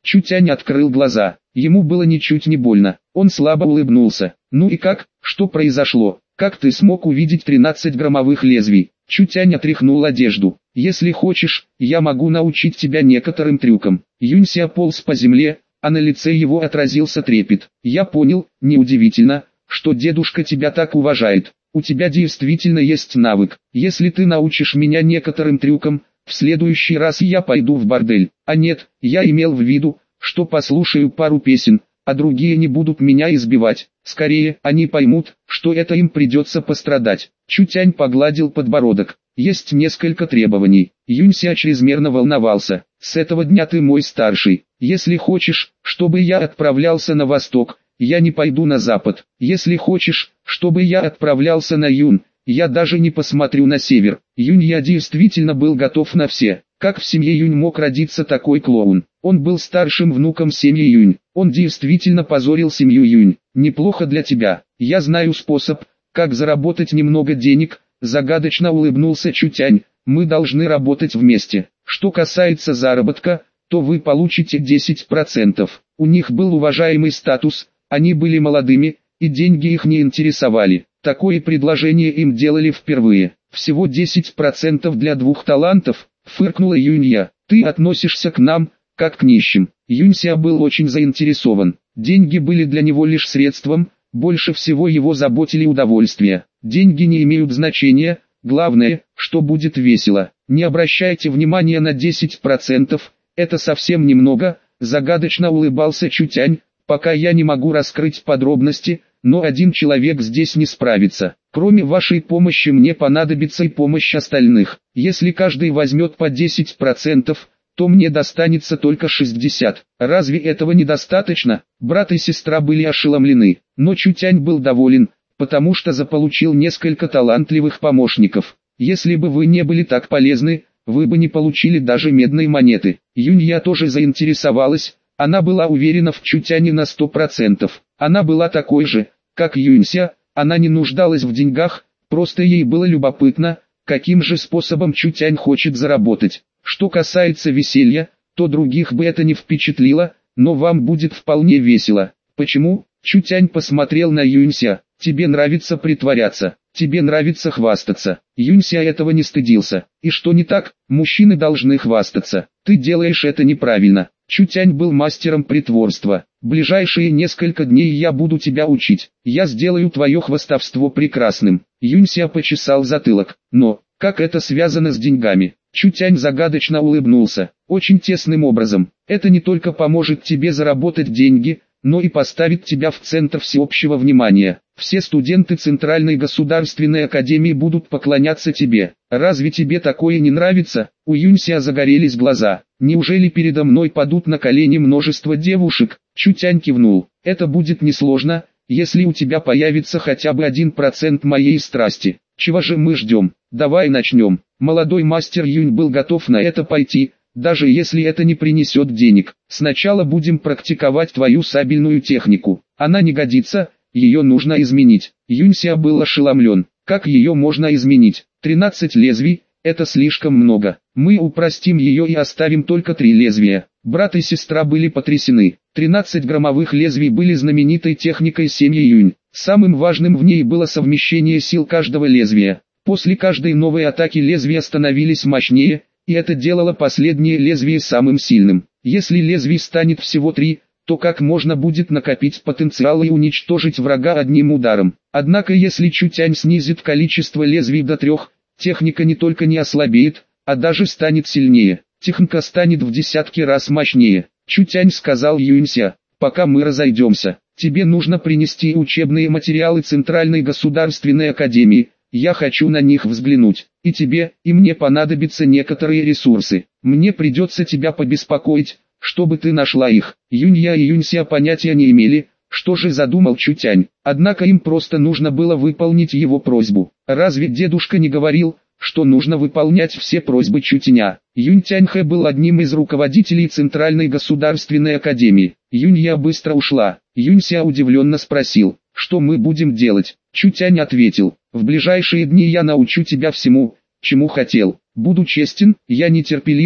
Чутянь открыл глаза. Ему было ничуть не больно. Он слабо улыбнулся. «Ну и как? Что произошло? Как ты смог увидеть 13 громовых лезвий?» Чутянь отряхнул одежду. «Если хочешь, я могу научить тебя некоторым трюкам». Юнься полз по земле, а на лице его отразился трепет. «Я понял, неудивительно, что дедушка тебя так уважает. У тебя действительно есть навык. Если ты научишь меня некоторым трюкам, в следующий раз я пойду в бордель. А нет, я имел в виду, что послушаю пару песен, а другие не будут меня избивать. Скорее, они поймут, что это им придется пострадать». Чутянь погладил подбородок. «Есть несколько требований». Юнься чрезмерно волновался. «С этого дня ты мой старший. Если хочешь, чтобы я отправлялся на восток, я не пойду на запад. Если хочешь, чтобы я отправлялся на юн, я даже не посмотрю на север». Юнья действительно был готов на все. Как в семье Юнь мог родиться такой клоун? Он был старшим внуком семьи Юнь. Он действительно позорил семью Юнь. «Неплохо для тебя. Я знаю способ, как заработать немного денег», загадочно улыбнулся Чутянь. «Мы должны работать вместе. Что касается заработка, то вы получите 10%. У них был уважаемый статус, они были молодыми, и деньги их не интересовали. Такое предложение им делали впервые. Всего 10% для 2 талантов», фыркнула Юнья. «Ты относишься к нам, как к нищим». Юнься был очень заинтересован. Деньги были для него лишь средством, больше всего его заботили удовольствия. Деньги не имеют значения, главное, что будет весело. «Не обращайте внимания на 10%, это совсем немного», загадочно улыбался Чутянь. «Пока я не могу раскрыть подробности, но один человек здесь не справится. Кроме вашей помощи мне понадобится и помощь остальных. Если каждый возьмет по 10%, то мне достанется только 60. Разве этого недостаточно?» Брат и сестра были ошеломлены, но Чутянь был доволен, потому что заполучил несколько талантливых помощников. «Если бы вы не были так полезны, вы бы не получили даже медной монеты». Юнья тоже заинтересовалась, она была уверена в Чутяне на 100%. Она была такой же, как Юнься, она не нуждалась в деньгах, просто ей было любопытно, каким же способом Чутянь хочет заработать. «Что касается веселья, то других бы это не впечатлило, но вам будет вполне весело». «Почему?» Чутянь посмотрел на Юнься. «Тебе нравится притворяться, тебе нравится хвастаться». Юнься этого не стыдился. «И что не так? Мужчины должны хвастаться. Ты делаешь это неправильно». Чутянь был мастером притворства. «Ближайшие несколько дней я буду тебя учить. Я сделаю твое хвастовство прекрасным». Юнься почесал затылок. «Но, как это связано с деньгами?» Чутянь загадочно улыбнулся. «Очень тесным образом. Это не только поможет тебе заработать деньги, но и поставит тебя в центр всеобщего внимания. Все студенты Центральной государственной академии будут поклоняться тебе. Разве тебе такое не нравится?» У Юнься загорелись глаза. «Неужели передо мной падут на колени множество девушек?» Чутянь кивнул. «Это будет несложно, если у тебя появится хотя бы 1% моей страсти. Чего же мы ждем? Давай начнем». Молодой мастер Юнь был готов на это пойти, даже если это не принесет денег. «Сначала будем практиковать твою сабельную технику. Она не годится, ее нужно изменить». Юнься был ошеломлен. «Как ее можно изменить? 13 лезвий, это слишком много. Мы упростим ее и оставим только 3 лезвия». Брат и сестра были потрясены. 13 громовых лезвий были знаменитой техникой семьи Юнь. Самым важным в ней было совмещение сил каждого лезвия. После каждой новой атаки лезвия становились мощнее, и это делало последнее лезвие самым сильным. Если лезвий станет всего 3, то как можно будет накопить потенциал и уничтожить врага одним ударом? Однако если Чутянь снизит количество лезвий до 3, техника не только не ослабеет, а даже станет сильнее. Техника станет в десятки раз мощнее. Чутянь сказал Юнься: «Пока мы разойдемся, тебе нужно принести учебные материалы Центральной государственной академии. Я хочу на них взглянуть. И тебе, и мне понадобятся некоторые ресурсы. Мне придется тебя побеспокоить, чтобы ты нашла их». Юнья и Юнься понятия не имели, что же задумал Чутянь. Однако им просто нужно было выполнить его просьбу. Разве дедушка не говорил, что нужно выполнять все просьбы Чутяня? Юнь Тяньхэ был одним из руководителей Центральной государственной академии. Юнья быстро ушла. Юнься удивленно спросил: «Что мы будем делать?» Чутянь ответил: «В ближайшие дни я научу тебя всему, чему хотел. Буду честен, я нетерпелив,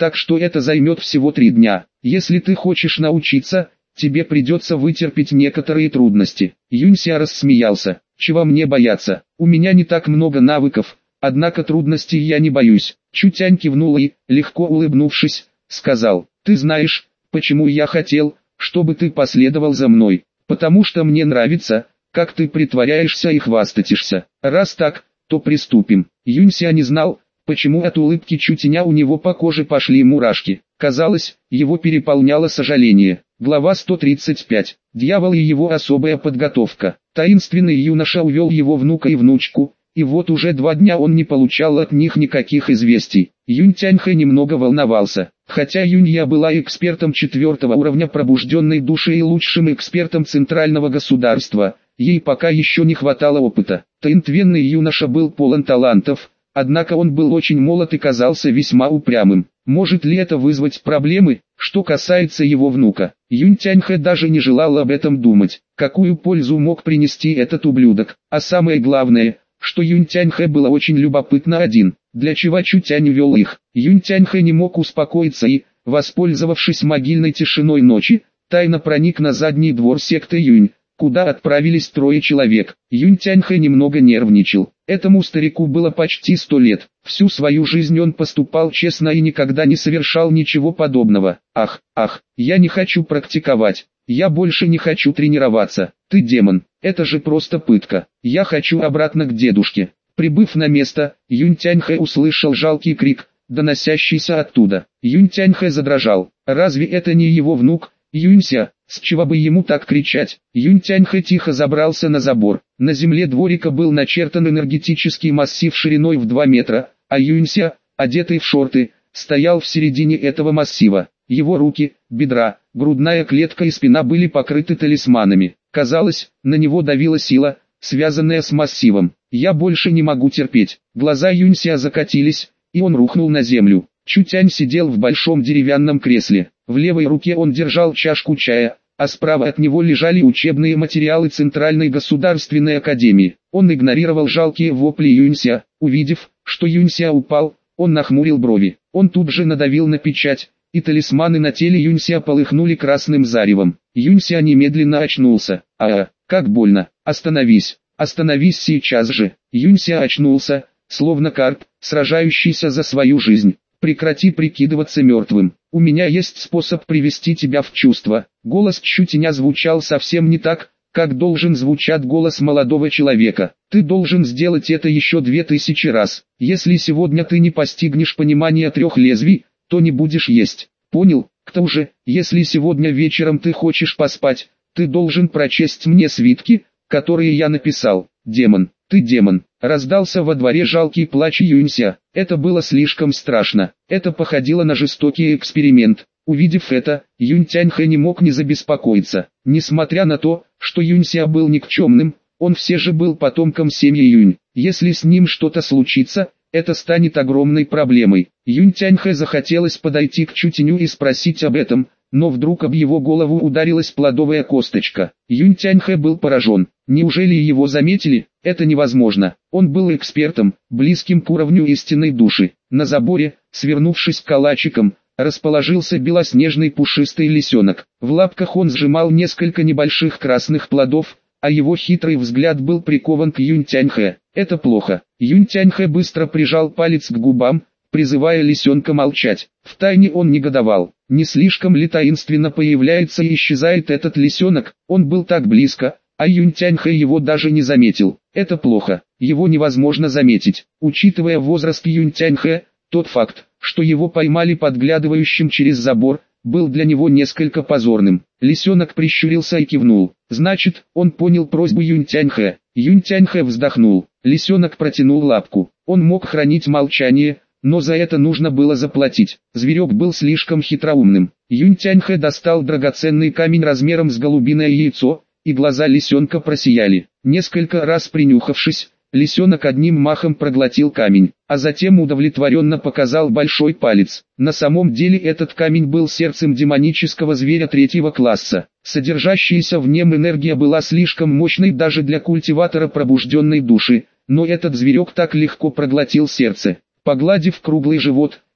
так что это займет всего 3 дня. Если ты хочешь научиться, тебе придется вытерпеть некоторые трудности. Юнься рассмеялся. Чего мне бояться? У меня не так много навыков, однако трудностей я не боюсь. Чутянь кивнул и, легко улыбнувшись, сказал: ты знаешь, почему я хотел, чтобы ты последовал за мной? Потому что мне нравится, как ты притворяешься и хвастаешься. Раз так, то приступим. Юнься не знал, почему от улыбки Чутяня у него по коже пошли мурашки. Казалось, его переполняло сожаление. Глава 135. Дьявол и его особая подготовка. Таинственный юноша увел его внука и внучку, и вот уже 2 дня он не получал от них никаких известий. Юнь Тяньхэ немного волновался. Хотя Юнья была экспертом 4-го уровня пробужденной души и лучшим экспертом центрального государства, ей пока еще не хватало опыта. Таинственный юноша был полон талантов, однако он был очень молод и казался весьма упрямым. Может ли это вызвать проблемы? Что касается его внука, Юнь Тяньхэ даже не желал об этом думать. Какую пользу мог принести этот ублюдок? А самое главное, что Юнь Тяньхэ было очень любопытно один, для чего Чутянь вел их. Юнь Тяньхэ не мог успокоиться и, воспользовавшись могильной тишиной ночи, тайно проник на задний двор секты Юнь, куда отправились 3 человек. Юнь Тяньхэ немного нервничал. Этому старику было почти 100 лет. Всю свою жизнь он поступал честно и никогда не совершал ничего подобного. Ах, я не хочу практиковать. Я больше не хочу тренироваться. Ты демон, это же просто пытка. Я хочу обратно к дедушке. Прибыв на место, Юнь Тяньхэ услышал жалкий крик, доносящийся оттуда. Юнь Тяньхэ задрожал. Разве это не его внук, Юнься? С чего бы ему так кричать? Юнь Тяньхэ тихо забрался на забор. На земле дворика был начертан энергетический массив шириной в 2 метра, а Юнься, одетый в шорты, стоял в середине этого массива. Его руки, бедра, грудная клетка и спина были покрыты талисманами. Казалось, на него давила сила, связанная с массивом. «Я больше не могу терпеть». Глаза Юнься закатились, и он рухнул на землю. Чутянь сидел в большом деревянном кресле. В левой руке он держал чашку чая, а справа от него лежали учебные материалы Центральной государственной академии. Он игнорировал жалкие вопли Юнься. Увидев, что Юнься упал, он нахмурил брови. Он тут же надавил на печать, и талисманы на теле Юнься полыхнули красным заревом. Юнься немедленно очнулся. Как больно! Остановись! Остановись сейчас же! Юнься очнулся, словно карп, сражающийся за свою жизнь. Прекрати прикидываться мертвым. У меня есть способ привести тебя в чувство. Голос Чутяня звучал совсем не так, как должен звучать голос молодого человека. Ты должен сделать это еще 2000 раз. Если сегодня ты не постигнешь понимания 3 лезвий, то не будешь есть. Понял? К тому же, если сегодня вечером ты хочешь поспать, ты должен прочесть мне свитки, которые я написал. Демон, ты демон. Раздался во дворе жалкий плач Юнься. Это было слишком страшно. Это походило на жестокий эксперимент. Увидев это, Юнь Тяньхэ не мог не забеспокоиться. Несмотря на то, что Юнься был никчемным, он все же был потомком семьи Юнь. Если с ним что-то случится, это станет огромной проблемой. Юнь Тяньхэ захотелось подойти к Чутяню и спросить об этом, но вдруг об его голову ударилась плодовая косточка. Юнь Тяньхэ был поражен. Неужели его заметили? Это невозможно. Он был экспертом, близким к уровню истинной души. На заборе, свернувшись калачиком, расположился белоснежный пушистый лисенок. В лапках он сжимал несколько небольших красных плодов, а его хитрый взгляд был прикован к Юнь Тяньхэ. Это плохо. Юнь Тяньхэ быстро прижал палец к губам, призывая лисенка молчать. Втайне он негодовал. Не слишком ли таинственно появляется и исчезает этот лисенок? Он был так близко, а Юнь Тяньхэ его даже не заметил. Это плохо. Его невозможно заметить. Учитывая возраст Юнь Тяньхэ, тот факт, что его поймали подглядывающим через забор, был для него несколько позорным. Лисенок прищурился и кивнул. Значит, он понял просьбу Юнь Тяньхэ. Юнь Тяньхэ вздохнул. Лисенок протянул лапку. Он мог хранить молчание, но за это нужно было заплатить. Зверек был слишком хитроумным. Юнь Тяньхэ достал драгоценный камень размером с голубиное яйцо, и глаза лисенка просияли. Несколько раз принюхавшись, лисенок одним махом проглотил камень, а затем удовлетворенно показал большой палец. На самом деле этот камень был сердцем демонического зверя 3-го класса. Содержащаяся в нем энергия была слишком мощной даже для культиватора пробужденной души, но этот зверек так легко проглотил сердце. Погладив круглый живот,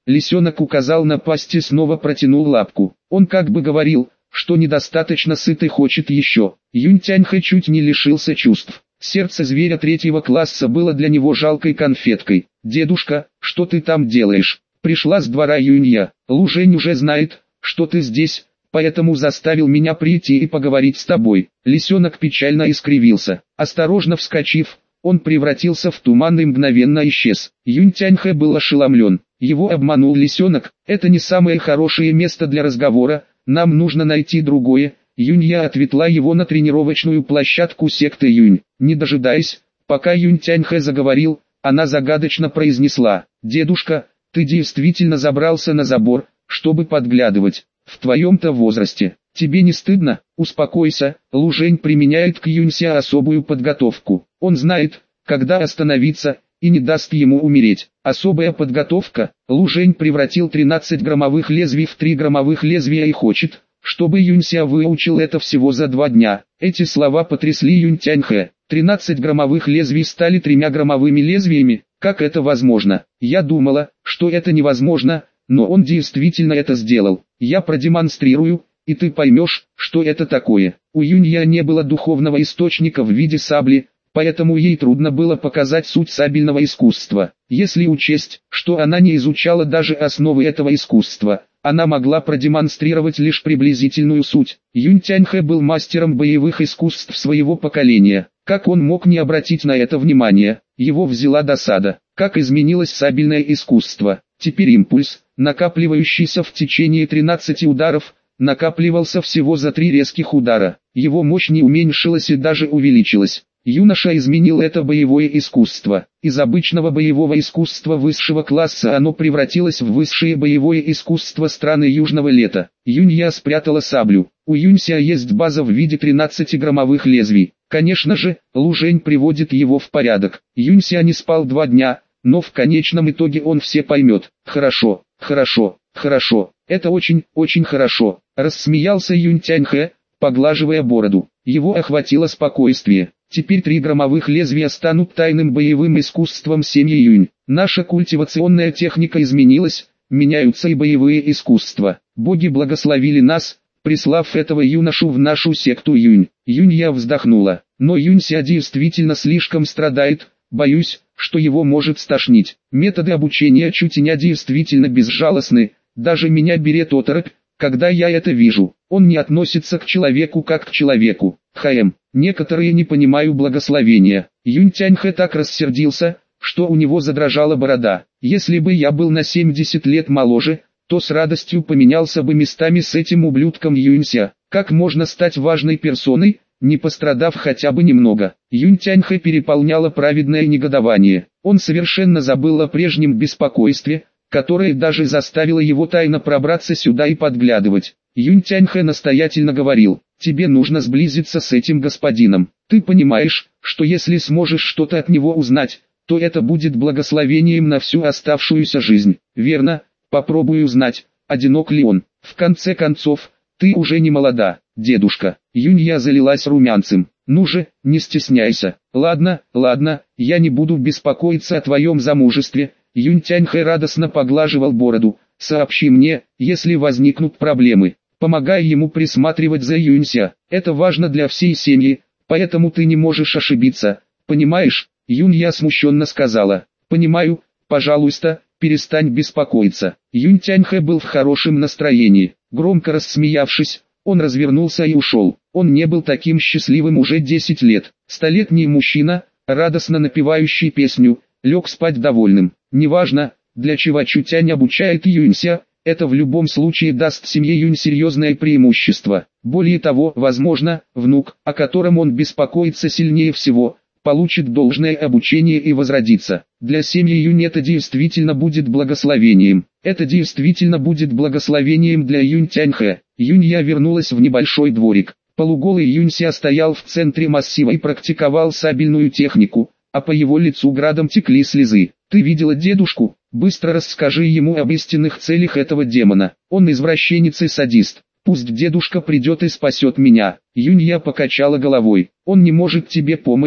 Лисенок указал на пасть и снова протянул лапку. Он как бы говорил, что недостаточно сыт и хочет еще. Юнь Тяньхэ чуть не лишился чувств. Сердце зверя 3-го класса было для него жалкой конфеткой. «Дедушка, что ты там делаешь?» «Пришла с двора Юнья. Лужень уже знает, что ты здесь, поэтому заставил меня прийти и поговорить с тобой». Лисенок печально искривился. Осторожно вскочив, он превратился в туман и мгновенно исчез. Юнь Тяньхэ был ошеломлен. Его обманул лисенок. «Это не самое хорошее место для разговора, нам нужно найти другое». Юнья отвела его на тренировочную площадку секты Юнь. Не дожидаясь, пока Юнь Тяньхэ заговорил, она загадочно произнесла: «Дедушка, ты действительно забрался на забор, чтобы подглядывать. В твоем-то возрасте. Тебе не стыдно? Успокойся». Лужень применяет к Юньсе особую подготовку. Он знает, когда остановиться, и не даст ему умереть. Особая подготовка. Лужень превратил 13 громовых лезвий в 3 громовых лезвия и хочет, чтобы Юнься выучил это всего за 2 дня. Эти слова потрясли Юнь Тяньхэ. 13 громовых лезвий стали 3 громовыми лезвиями. Как это возможно? Я думала, что это невозможно, но он действительно это сделал. Я продемонстрирую, и ты поймешь, что это такое. У Юнья не было духовного источника в виде сабли, поэтому ей трудно было показать суть сабельного искусства. Если учесть, что она не изучала даже основы этого искусства, она могла продемонстрировать лишь приблизительную суть. Юнь Тяньхэ был мастером боевых искусств своего поколения. Как он мог не обратить на это внимание? Его взяла досада. Как изменилось сабельное искусство? Теперь импульс, накапливающийся в течение 13 ударов, накапливался всего за 3 резких удара. Его мощь не уменьшилась и даже увеличилась. Юноша изменил это боевое искусство. Из обычного боевого искусства высшего класса оно превратилось в высшее боевое искусство страны Южного Лета. Юнья спрятала саблю. У Юнься есть база в виде 13 громовых лезвий. Конечно же, Лужень приводит его в порядок. Юнься не спал 2 дня, но в конечном итоге он все поймет. Хорошо, хорошо, хорошо, это очень, очень хорошо. Рассмеялся Юнь Тяньхэ, поглаживая бороду. Его охватило спокойствие. Теперь 3 громовых лезвия станут тайным боевым искусством семьи Юнь. Наша культивационная техника изменилась, меняются и боевые искусства. Боги благословили нас, прислав этого юношу в нашу секту Юнь. Юнья вздохнула. Но Юнься действительно слишком страдает, боюсь, что его может стошнить. Методы обучения Чутиня действительно безжалостны, даже меня берет оторопь, когда я это вижу. Он не относится к человеку как к человеку. Некоторые не понимают благословения. Юнь Тяньхэ так рассердился, что у него задрожала борода. Если бы я был на 70 лет моложе, то с радостью поменялся бы местами с этим ублюдком Юнься. Как можно стать важной персоной, не пострадав хотя бы немного? Юнь Тяньхэ переполняло праведное негодование. Он совершенно забыл о прежнем беспокойстве, которое даже заставило его тайно пробраться сюда и подглядывать. Юнь Тяньхэ настоятельно говорил: «Тебе нужно сблизиться с этим господином. Ты понимаешь, что если сможешь что-то от него узнать, то это будет благословением на всю оставшуюся жизнь». «Верно, попробуй узнать, одинок ли он. В конце концов, ты уже не молода, дедушка». Юнья залилась румянцем. «Ну же, не стесняйся. Ладно, ладно, я не буду беспокоиться о твоем замужестве». Юнь Тяньхэ радостно поглаживал бороду. «Сообщи мне, если возникнут проблемы. Помогай ему присматривать за Юнься. Это важно для всей семьи, поэтому ты не можешь ошибиться. Понимаешь?» Юнья смущенно сказала: «Понимаю, пожалуйста, перестань беспокоиться». Юнь Тяньхэ был в хорошем настроении. Громко рассмеявшись, он развернулся и ушел. Он не был таким счастливым уже 10 лет. Столетний мужчина, радостно напевающий песню, лег спать довольным. Неважно, для чего Чутянь обучает Юнься, это в любом случае даст семье Юнь серьезное преимущество. Более того, возможно, внук, о котором он беспокоится сильнее всего, получит должное обучение и возродится. Для семьи Юнь это действительно будет благословением. Это действительно будет благословением для Юнь Тяньхэ. Юнья вернулась в небольшой дворик. Полуголый Юнься стоял в центре массива и практиковал сабельную технику, а по его лицу градом текли слезы. «Ты видела дедушку? Быстро расскажи ему об истинных целях этого демона. Он извращенец и садист. Пусть дедушка придет и спасет меня». Юнья покачала головой. «Он не может тебе помочь,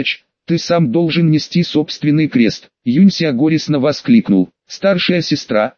Ты сам должен нести собственный крест. Юнься горестно воскликнул. Старшая сестра,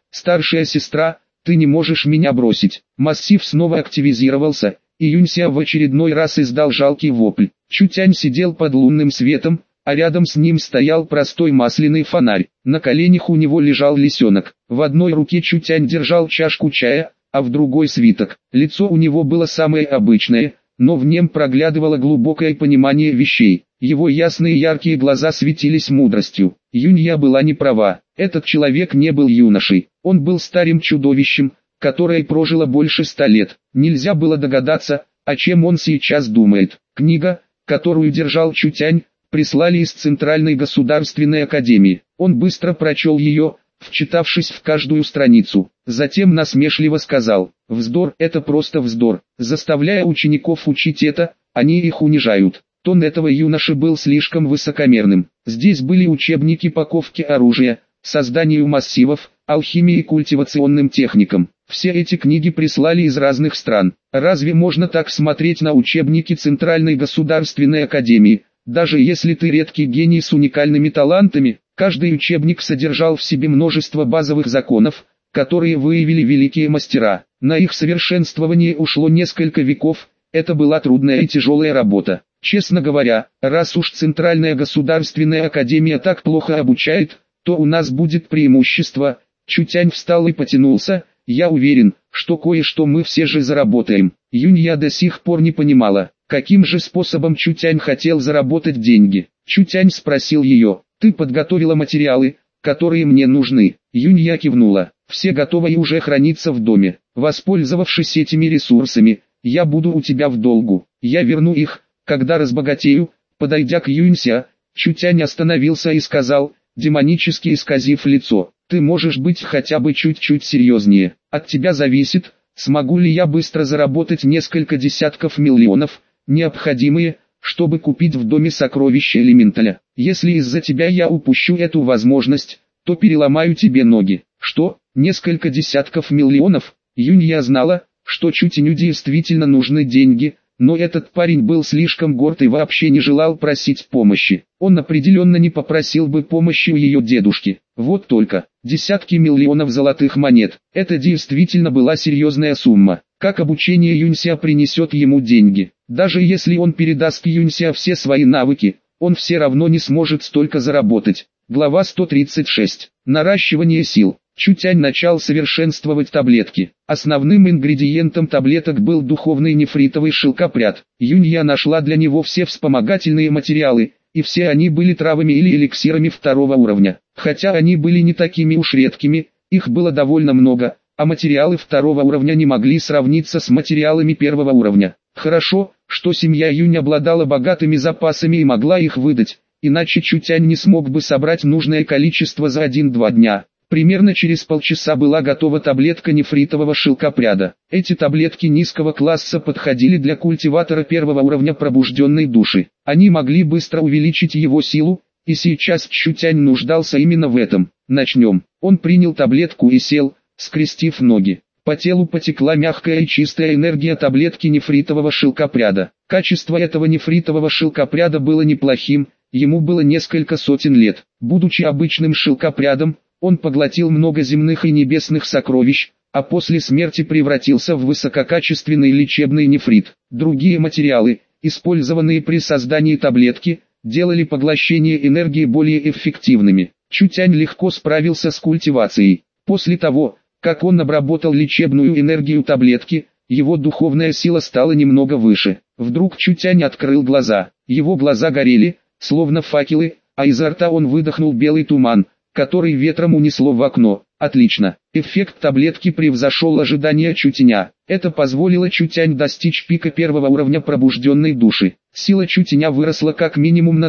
ты не можешь меня бросить. Массив снова активизировался, и Юнься в очередной раз издал жалкий вопль. Чутянь сидел под лунным светом, а рядом с ним стоял простой масляный фонарь. На коленях у него лежал лисенок. В одной руке Чутянь держал чашку чая, а в другой свиток. Лицо у него было самое обычное, но в нем проглядывало глубокое понимание вещей. Его ясные яркие глаза светились мудростью. Юнья была не права. Этот человек не был юношей. Он был старым чудовищем, которое прожило больше 100 лет. Нельзя было догадаться, о чем он сейчас думает. Книга, которую держал Чутянь, прислали из Центральной государственной академии. Он быстро прочел ее, вчитавшись в каждую страницу. Затем насмешливо сказал: «Вздор, это просто вздор. Заставляя учеников учить это, они их унижают». Тон этого юноши был слишком высокомерным. Здесь были учебники по ковке оружия, созданию массивов, алхимии и культивационным техникам. Все эти книги прислали из разных стран. Разве можно так смотреть на учебники Центральной государственной академии? Даже если ты редкий гений с уникальными талантами, каждый учебник содержал в себе множество базовых законов, которые выявили великие мастера. На их совершенствование ушло несколько веков, это была трудная и тяжелая работа. Честно говоря, раз уж Центральная государственная академия так плохо обучает, то у нас будет преимущество. Чутянь встал и потянулся. Я уверен, что кое-что мы все же заработаем. Юнья до сих пор не понимала, каким же способом Чутянь хотел заработать деньги. Чутянь спросил ее: «Ты подготовила материалы, которые мне нужны?» Юнья кивнула. «Все готовы и уже хранится в доме. Воспользовавшись этими ресурсами, я буду у тебя в долгу. Я верну их, когда разбогатею». Подойдя к Юнься, Чутянь остановился и сказал, демонически исказив лицо: «Ты можешь быть хотя бы чуть-чуть серьезнее. От тебя зависит, смогу ли я быстро заработать несколько десятков миллионов, необходимые, чтобы купить в доме сокровища элементаля. Если из-за тебя я упущу эту возможность, то переломаю тебе ноги». «Что, несколько десятков миллионов?» Юнья знала, что Чутяню действительно нужны деньги, но этот парень был слишком горд и вообще не желал просить помощи. Он определенно не попросил бы помощи у ее дедушки. Вот только, десятки миллионов золотых монет. Это действительно была серьезная сумма. Как обучение Юнься принесет ему деньги? Даже если он передаст Юнься все свои навыки, он все равно не сможет столько заработать. Глава 136. Наращивание сил. Чутянь начал совершенствовать таблетки. Основным ингредиентом таблеток был духовный нефритовый шелкопряд. Юнья нашла для него все вспомогательные материалы, и все они были травами или эликсирами 2-го уровня. Хотя они были не такими уж редкими, их было довольно много, а материалы 2-го уровня не могли сравниться с материалами 1-го уровня. Хорошо, что семья Юнь обладала богатыми запасами и могла их выдать, иначе Чутянь не смог бы собрать нужное количество за 1-2 дня. Примерно через полчаса была готова таблетка нефритового шелкопряда. Эти таблетки низкого класса подходили для культиватора 1-го уровня пробужденной души. Они могли быстро увеличить его силу, и сейчас Чутянь нуждался именно в этом. Начнем. Он принял таблетку и сел, скрестив ноги. По телу потекла мягкая и чистая энергия таблетки нефритового шелкопряда. Качество этого нефритового шелкопряда было неплохим, ему было несколько сотен лет. Будучи обычным шелкопрядом, он поглотил много земных и небесных сокровищ, а после смерти превратился в высококачественный лечебный нефрит. Другие материалы, использованные при создании таблетки, делали поглощение энергии более эффективными. Чутянь легко справился с культивацией. После того, как он обработал лечебную энергию таблетки, его духовная сила стала немного выше. Вдруг Чутянь открыл глаза. Его глаза горели, словно факелы, а изо рта он выдохнул белый туман, который ветром унесло в окно. Отлично. Эффект таблетки превзошел ожидания Чутяня. Это позволило Чутянь достичь пика 1-го уровня пробужденной души. Сила Чутяня выросла как минимум на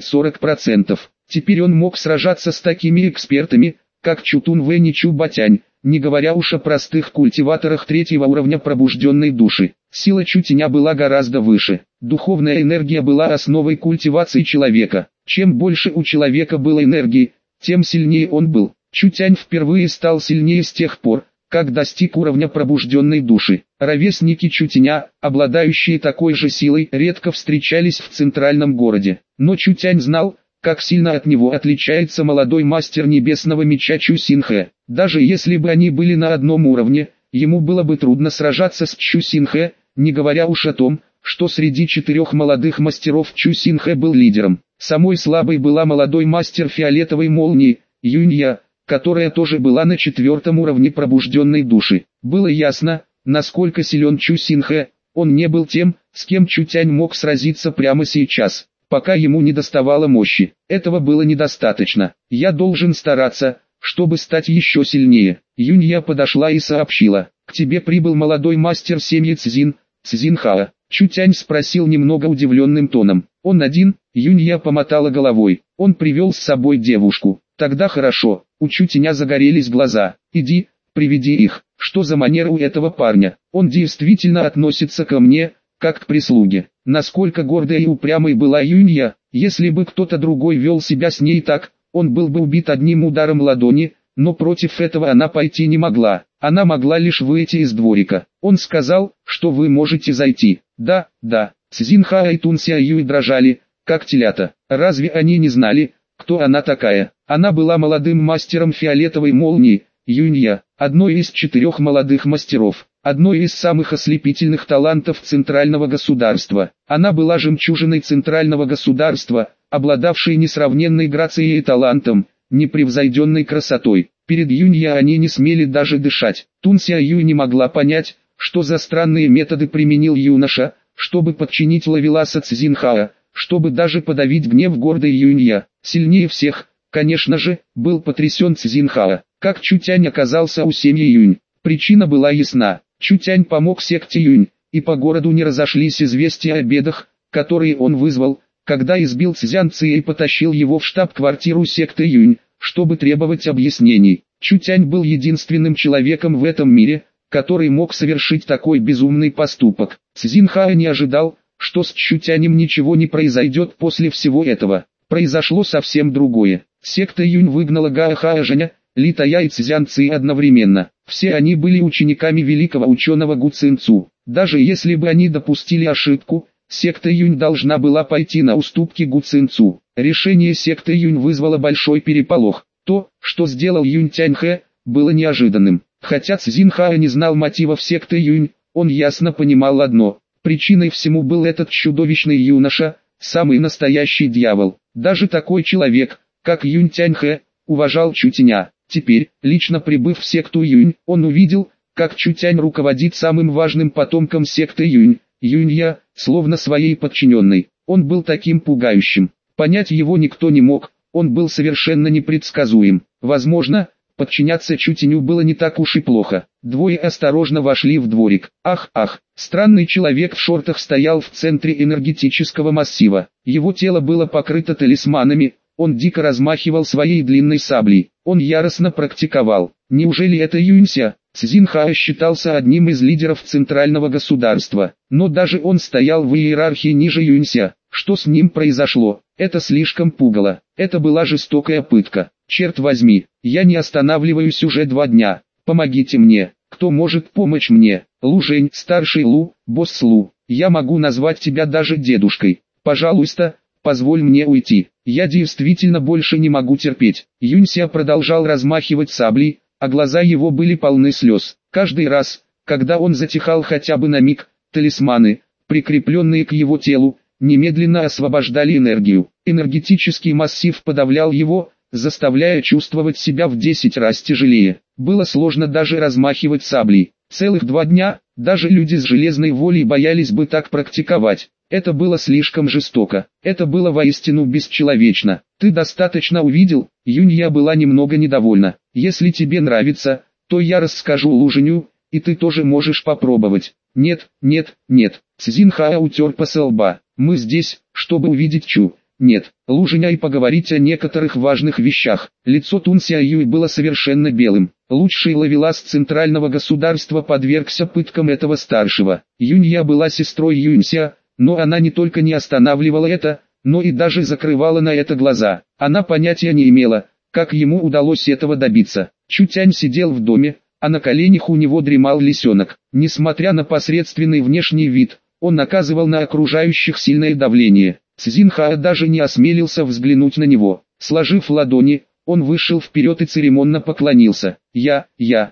30-40%. Теперь он мог сражаться с такими экспертами, как Чутун Вэнь и Чу Батянь, не говоря уж о простых культиваторах 3-го уровня пробужденной души. Сила Чутяня была гораздо выше. Духовная энергия была основой культивации человека. Чем больше у человека было энергии, тем сильнее он был. Чутянь впервые стал сильнее с тех пор, как достиг уровня пробужденной души. Ровесники Чутяня, обладающие такой же силой, редко встречались в центральном городе. Но Чутянь знал, как сильно от него отличается молодой мастер небесного меча Чу Синхэ. Даже если бы они были на одном уровне, ему было бы трудно сражаться с Чу Синхэ, не говоря уж о том, что среди 4 молодых мастеров Чу Синхэ был лидером. Самой слабой была молодой мастер фиолетовой молнии, Юнья, которая тоже была на 4 уровне пробужденной души. Было ясно, насколько силен Чу Синхэ, он не был тем, с кем Чутянь мог сразиться прямо сейчас, пока ему не доставало мощи. Этого было недостаточно. Я должен стараться, чтобы стать еще сильнее. Юнья подошла и сообщила: к тебе прибыл молодой мастер семьи Цзин, Цзинхаа. Чутянь спросил немного удивленным тоном. Он один? Юнья помотала головой. Он привел с собой девушку. Тогда хорошо. У Чутяня загорелись глаза. Иди, приведи их. Что за манера у этого парня? Он действительно относится ко мне, как к прислуге. Насколько гордой и упрямой была Юнья, если бы кто-то другой вел себя с ней так, он был бы убит одним ударом ладони, но против этого она пойти не могла. Она могла лишь выйти из дворика. Он сказал, что вы можете зайти. Да, да. Цзинхаа и Тун Сяюй дрожали, как телята. Разве они не знали, кто она такая? Она была молодым мастером фиолетовой молнии, Юнья, одной из 4 молодых мастеров, одной из самых ослепительных талантов центрального государства. Она была жемчужиной центрального государства, обладавшей несравненной грацией и талантом, непревзойденной красотой. Перед Юнья они не смели даже дышать. Тун Сяюй не могла понять, что за странные методы применил юноша, чтобы подчинить Лавеласа Цзинхаа, чтобы даже подавить гнев гордой Юнья. Сильнее всех, конечно же, был потрясен Цзинхаа. Как Чутянь оказался у семьи Юнь? Причина была ясна. Чутянь помог секте Юнь, и по городу не разошлись известия о бедах, которые он вызвал, когда избил Цзянци и потащил его в штаб-квартиру секты Юнь, чтобы требовать объяснений. Чутянь был единственным человеком в этом мире, который мог совершить такой безумный поступок. Цзинхаа не ожидал, что с Чутянем ничего не произойдет после всего этого. Произошло совсем другое. Секта Юнь выгнала Гао Хаожэня, Ли Тая и Цзян Ци одновременно. Все они были учениками великого ученого Гу Цинцу. Даже если бы они допустили ошибку, секта Юнь должна была пойти на уступки Гу Цинцу. Решение секты Юнь вызвало большой переполох. То, что сделал Юнь Тяньхэ, было неожиданным. Хотя Цзинхаа не знал мотивов секты Юнь, он ясно понимал одно. Причиной всему был этот чудовищный юноша, самый настоящий дьявол. Даже такой человек, как Юнь Тяньхэ, уважал Чутяня. Теперь, лично прибыв в секту Юнь, он увидел, как Чутянь руководит самым важным потомком секты Юнь, Юнья, словно своей подчиненной. Он был таким пугающим. Понять его никто не мог, он был совершенно непредсказуем. Возможно, подчиняться Чутяню было не так уж и плохо. Двое осторожно вошли в дворик. Ах, странный человек в шортах стоял в центре энергетического массива. Его тело было покрыто талисманами, он дико размахивал своей длинной саблей. Он яростно практиковал. Неужели это Юнься? Цзинхаа считался одним из лидеров центрального государства, но даже он стоял в иерархии ниже Юнься. Что с ним произошло? Это слишком пугало. Это была жестокая пытка. Черт возьми, я не останавливаюсь уже 2 дня. Помогите мне. Кто может помочь мне? Лужень, старший Лу, босс Лу. Я могу назвать тебя даже дедушкой. Пожалуйста, позволь мне уйти. Я действительно больше не могу терпеть. Юнься продолжал размахивать саблей, а глаза его были полны слез. Каждый раз, когда он затихал хотя бы на миг, талисманы, прикрепленные к его телу, немедленно освобождали энергию. Энергетический массив подавлял его, заставляя чувствовать себя в 10 раз тяжелее. Было сложно даже размахивать саблей. Целых 2 дня, даже люди с железной волей боялись бы так практиковать. Это было слишком жестоко. Это было воистину бесчеловечно. Ты достаточно увидел? Юнья была немного недовольна. Если тебе нравится, то я расскажу Луженю, и ты тоже можешь попробовать. Нет. Цзинхаа утер со лба. Мы здесь, чтобы увидеть Чу. Нет, Луженя и поговорить о некоторых важных вещах. Лицо Тун Сяюй было совершенно белым. Лучший ловелас центрального государства подвергся пыткам этого старшего. Юнья была сестрой Юнься, но она не только не останавливала это, но и даже закрывала на это глаза. Она понятия не имела, как ему удалось этого добиться. Чутянь сидел в доме, а на коленях у него дремал лисенок. Несмотря на посредственный внешний вид, он оказывал на окружающих сильное давление. Цзиньхао даже не осмелился взглянуть на него. Сложив ладони, он вышел вперед и церемонно поклонился. Я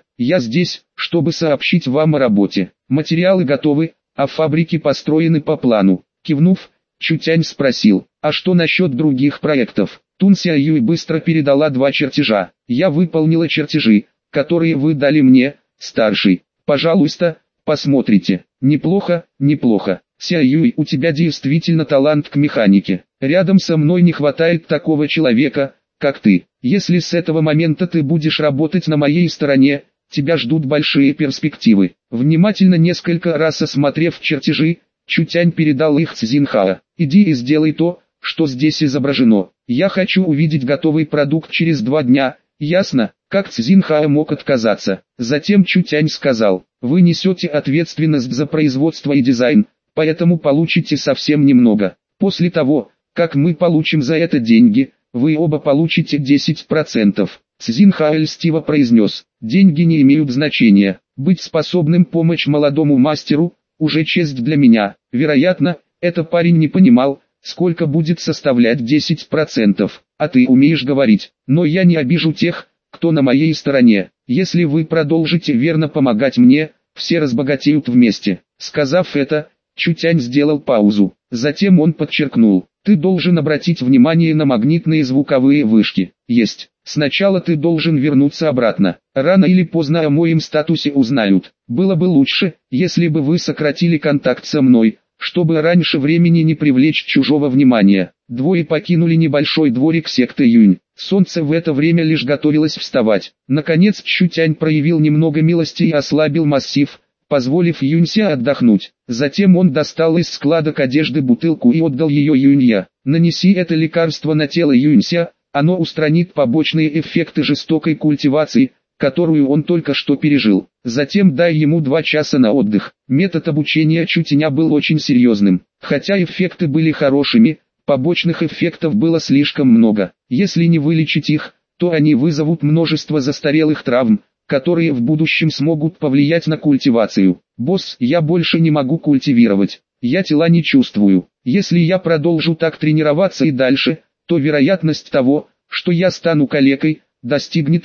здесь, чтобы сообщить вам о работе. Материалы готовы, а фабрики построены по плану». Кивнув, Чутянь спросил: «А что насчет других проектов?» Тун Сяюй быстро передала 2 чертежа. «Я выполнила чертежи, которые вы дали мне, старший. Пожалуйста, посмотрите». «Неплохо, неплохо. Сяюй, у тебя действительно талант к механике. Рядом со мной не хватает такого человека, как ты. Если с этого момента ты будешь работать на моей стороне, тебя ждут большие перспективы». Внимательно несколько раз осмотрев чертежи, Чутянь передал их Цзиньхао. «Иди и сделай то, что здесь изображено. Я хочу увидеть готовый продукт через 2 дня, ясно?» Как Цзиньхао мог отказаться? Затем Чутянь сказал: «Вы несете ответственность за производство и дизайн, поэтому получите совсем немного. После того, как мы получим за это деньги, вы оба получите 10%. Цзиньхао льстиво произнес: «Деньги не имеют значения. Быть способным помочь молодому мастеру – уже честь для меня». Вероятно, этот парень не понимал, сколько будет составлять 10%. «А ты умеешь говорить, но я не обижу тех, кто на моей стороне. Если вы продолжите верно помогать мне, все разбогатеют вместе». Сказав это, Чутянь сделал паузу. Затем он подчеркнул: «Ты должен обратить внимание на магнитные звуковые вышки. Есть. Сначала ты должен вернуться обратно. Рано или поздно о моем статусе узнают. Было бы лучше, если бы вы сократили контакт со мной, чтобы раньше времени не привлечь чужого внимания». Двое покинули небольшой дворик секты Юнь. Солнце в это время лишь готовилось вставать. Наконец Чутянь проявил немного милости и ослабил массив, позволив Юнься отдохнуть. Затем он достал из складок одежды бутылку и отдал ее Юнья. «Нанеси это лекарство на тело Юнься, оно устранит побочные эффекты жестокой культивации, которую он только что пережил. Затем дай ему 2 часа на отдых». Метод обучения Чутяня был очень серьезным. Хотя эффекты были хорошими, побочных эффектов было слишком много. Если не вылечить их, то они вызовут множество застарелых травм, которые в будущем смогут повлиять на культивацию. «Босс, я больше не могу культивировать. Я тела не чувствую. Если я продолжу так тренироваться и дальше, то вероятность того, что я стану калекой, достигнет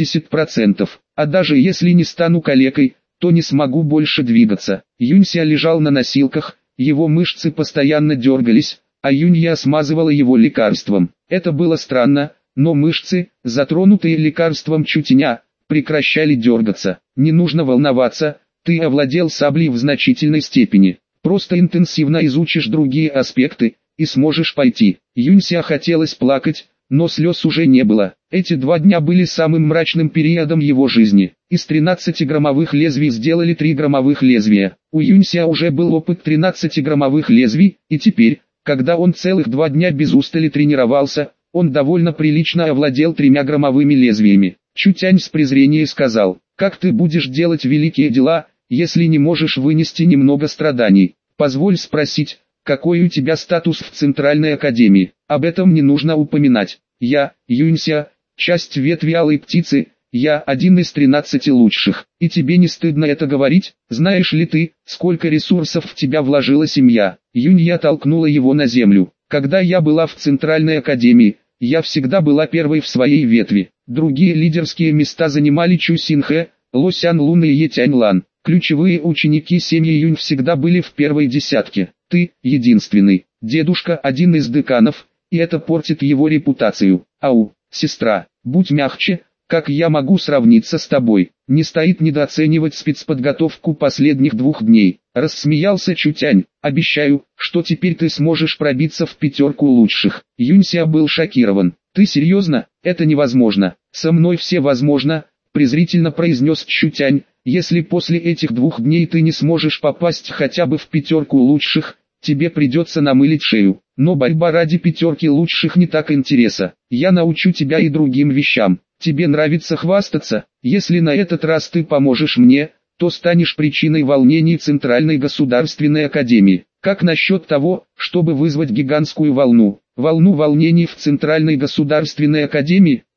80%. А даже если не стану калекой, то не смогу больше двигаться». Юнься лежал на носилках, его мышцы постоянно дергались, а Юнья смазывала его лекарством. Это было странно, но мышцы, затронутые лекарством Чутяня, прекращали дергаться. «Не нужно волноваться, ты овладел саблей в значительной степени. Просто интенсивно изучишь другие аспекты, и сможешь пойти». Юнься хотелось плакать, но слез уже не было. Эти 2 дня были самым мрачным периодом его жизни. Из 13-граммовых лезвий сделали 3-граммовых лезвия. У Юнься уже был опыт 13-граммовых лезвий, и теперь, когда он целых 2 дня без устали тренировался, он довольно прилично овладел 3-граммовыми лезвиями. Чутянь с презрением сказал: «Как ты будешь делать великие дела, если не можешь вынести немного страданий? Позволь спросить, какой у тебя статус в Центральной Академии?» «Об этом не нужно упоминать. Я, Юнься, часть ветви Алой Птицы, я один из 13 лучших. И тебе не стыдно это говорить? Знаешь ли ты, сколько ресурсов в тебя вложила семья?» Юнья толкнула его на землю. «Когда я была в Центральной Академии, я всегда была первой в своей ветви. Другие лидерские места занимали Чу Синхэ, Ло Сян Лун и Е Тянь Лан. Ключевые ученики семьи Юнь всегда были в первой десятке. Ты, единственный. Дедушка один из деканов, и это портит его репутацию. Ау, сестра, будь мягче, как я могу сравниться с тобой? Не стоит недооценивать спецподготовку последних 2 дней». Рассмеялся Чутянь. «Обещаю, что теперь ты сможешь пробиться в 5 лучших». Юнься был шокирован. «Ты серьезно? Это невозможно». «Со мной все возможно», презрительно произнес Чутянь. «Если после этих 2 дней ты не сможешь попасть хотя бы в 5 лучших, тебе придется намылить шею. Но борьба ради 5 лучших не так интереса. Я научу тебя и другим вещам. Тебе нравится хвастаться? Если на этот раз ты поможешь мне, то станешь причиной волнений Центральной Государственной Академии. Как насчет того, чтобы вызвать гигантскую волну? Волну волнений в Центральной Государственной Академии?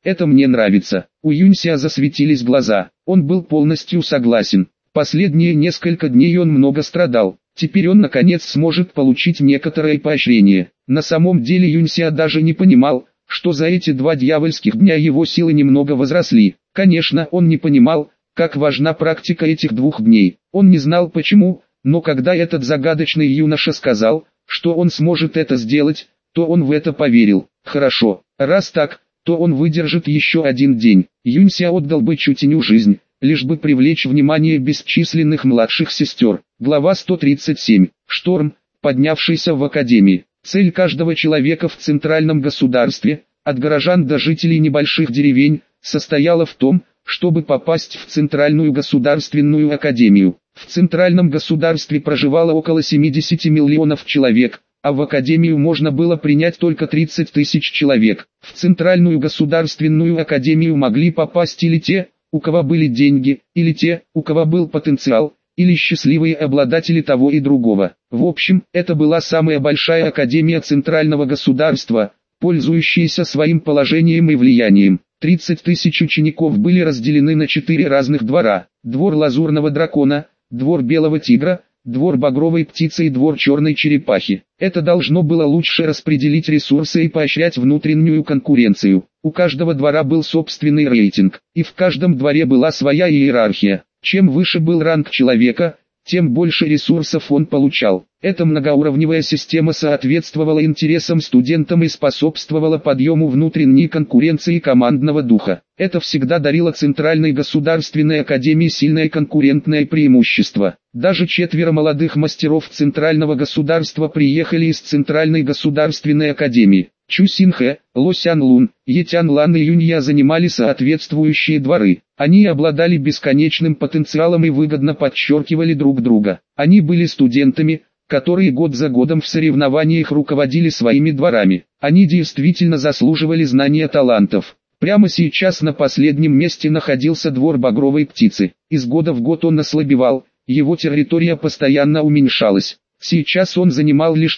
это мне нравится. У Юнься засветились глаза, он был полностью согласен. Последние несколько дней он много страдал, теперь он наконец сможет получить некоторое поощрение. На самом деле Юнься даже не понимал, что за эти 2 дьявольских дня его силы немного возросли. Конечно, он не понимал, как важна практика этих 2 дней. Он не знал почему, но когда этот загадочный юноша сказал, что он сможет это сделать, то он в это поверил. Хорошо, раз так, то он выдержит еще 1 день. Юнься отдал бы Чутиню жизнь, лишь бы привлечь внимание бесчисленных младших сестер. Глава 137. Шторм, поднявшийся в Академии. Цель каждого человека в центральном государстве, от горожан до жителей небольших деревень, состояла в том, чтобы попасть в Центральную государственную академию. В Центральном государстве проживало около 70 миллионов человек, а в академию можно было принять только 30 тысяч человек. В Центральную государственную академию могли попасть или те, у кого были деньги, или те, у кого был потенциал, или счастливые обладатели того и другого. В общем, это была самая большая академия центрального государства, пользующаяся своим положением и влиянием. 30 тысяч учеников были разделены на 4 разных двора: двор лазурного дракона, двор белого тигра, двор багровой птицы и двор черной черепахи. Это должно было лучше распределить ресурсы и поощрять внутреннюю конкуренцию. У каждого двора был собственный рейтинг, и в каждом дворе была своя иерархия. Чем выше был ранг человека, тем больше ресурсов он получал. Эта многоуровневая система соответствовала интересам студентам и способствовала подъему внутренней конкуренции и командного духа. Это всегда дарило Центральной государственной академии сильное конкурентное преимущество. Даже 4 молодых мастеров Центрального государства приехали из Центральной государственной академии. Чу Синхэ, Ло Сян Лун, Етян Лан и Юнья занимали соответствующие дворы. Они обладали бесконечным потенциалом и выгодно подчеркивали друг друга. Они были студентами, которые год за годом в соревнованиях руководили своими дворами. Они действительно заслуживали знания талантов. Прямо сейчас на последнем месте находился двор багровой птицы. Из года в год он ослабевал, его территория постоянно уменьшалась. Сейчас он занимал лишь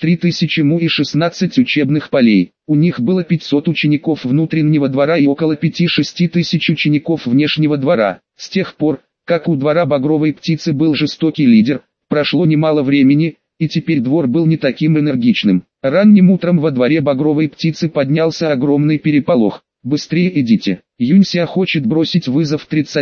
3016 учебных полей. У них было 500 учеников внутреннего двора и около 5-6 тысяч учеников внешнего двора. С тех пор, как у двора багровой птицы был жестокий лидер, прошло немало времени, и теперь двор был не таким энергичным. Ранним утром во дворе багровой птицы поднялся огромный переполох. «Быстрее идите! Юнься хочет бросить вызов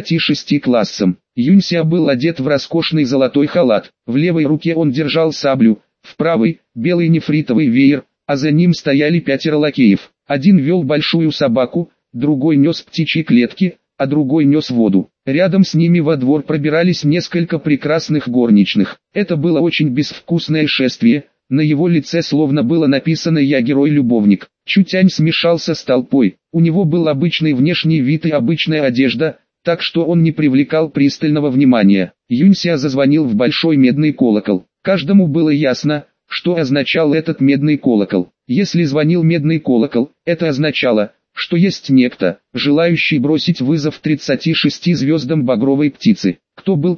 36 классам». Юнься был одет в роскошный золотой халат. В левой руке он держал саблю, в правой – белый нефритовый веер, а за ним стояли 5 лакеев. Один вел большую собаку, другой нес птичьи клетки, а другой нес воду. Рядом с ними во двор пробирались несколько прекрасных горничных. Это было очень безвкусное шествие. На его лице словно было написано «Я герой-любовник». Чутянь смешался с толпой. У него был обычный внешний вид и обычная одежда, так что он не привлекал пристального внимания. Юнься зазвонил в большой медный колокол. Каждому было ясно, что означал этот медный колокол. Если звонил медный колокол, это означало, что есть некто, желающий бросить вызов 36 звездам багровой птицы. Кто был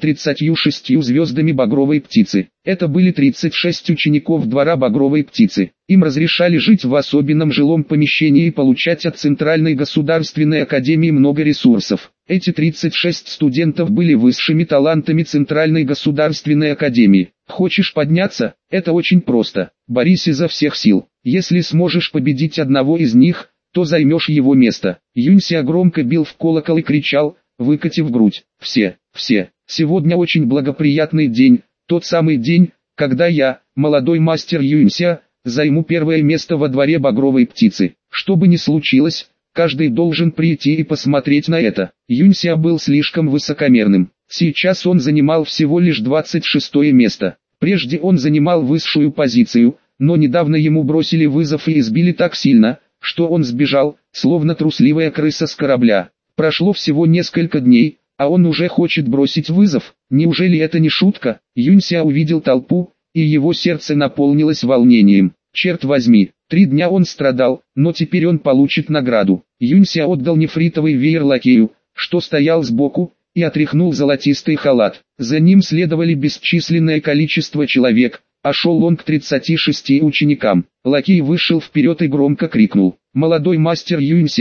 36 звездами багровой птицы? Это были 36 учеников двора багровой птицы. Им разрешали жить в особенном жилом помещении и получать от Центральной государственной академии много ресурсов. Эти 36 студентов были высшими талантами Центральной государственной академии. Хочешь подняться? Это очень просто. Борись изо всех сил. Если сможешь победить одного из них, то займешь его место. Юнься громко бил в колокол и кричал, выкатив грудь: все, сегодня очень благоприятный день, тот самый день, когда я, молодой мастер Юнься, займу первое место во дворе багровой птицы. Что бы ни случилось, каждый должен прийти и посмотреть на это. Юнься был слишком высокомерным. Сейчас он занимал всего лишь 26-е место. Прежде он занимал высшую позицию, но недавно ему бросили вызов и избили так сильно, что он сбежал, словно трусливая крыса с корабля. Прошло всего несколько дней, а он уже хочет бросить вызов. Неужели это не шутка? Юнься увидел толпу, и его сердце наполнилось волнением. Черт возьми, 3 дня он страдал, но теперь он получит награду. Юнься отдал нефритовый веер лакею, что стоял сбоку, и отряхнул золотистый халат. За ним следовали бесчисленное количество человек, а шел он к 36 ученикам. Лакей вышел вперед и громко крикнул: «Молодой мастер Юнься,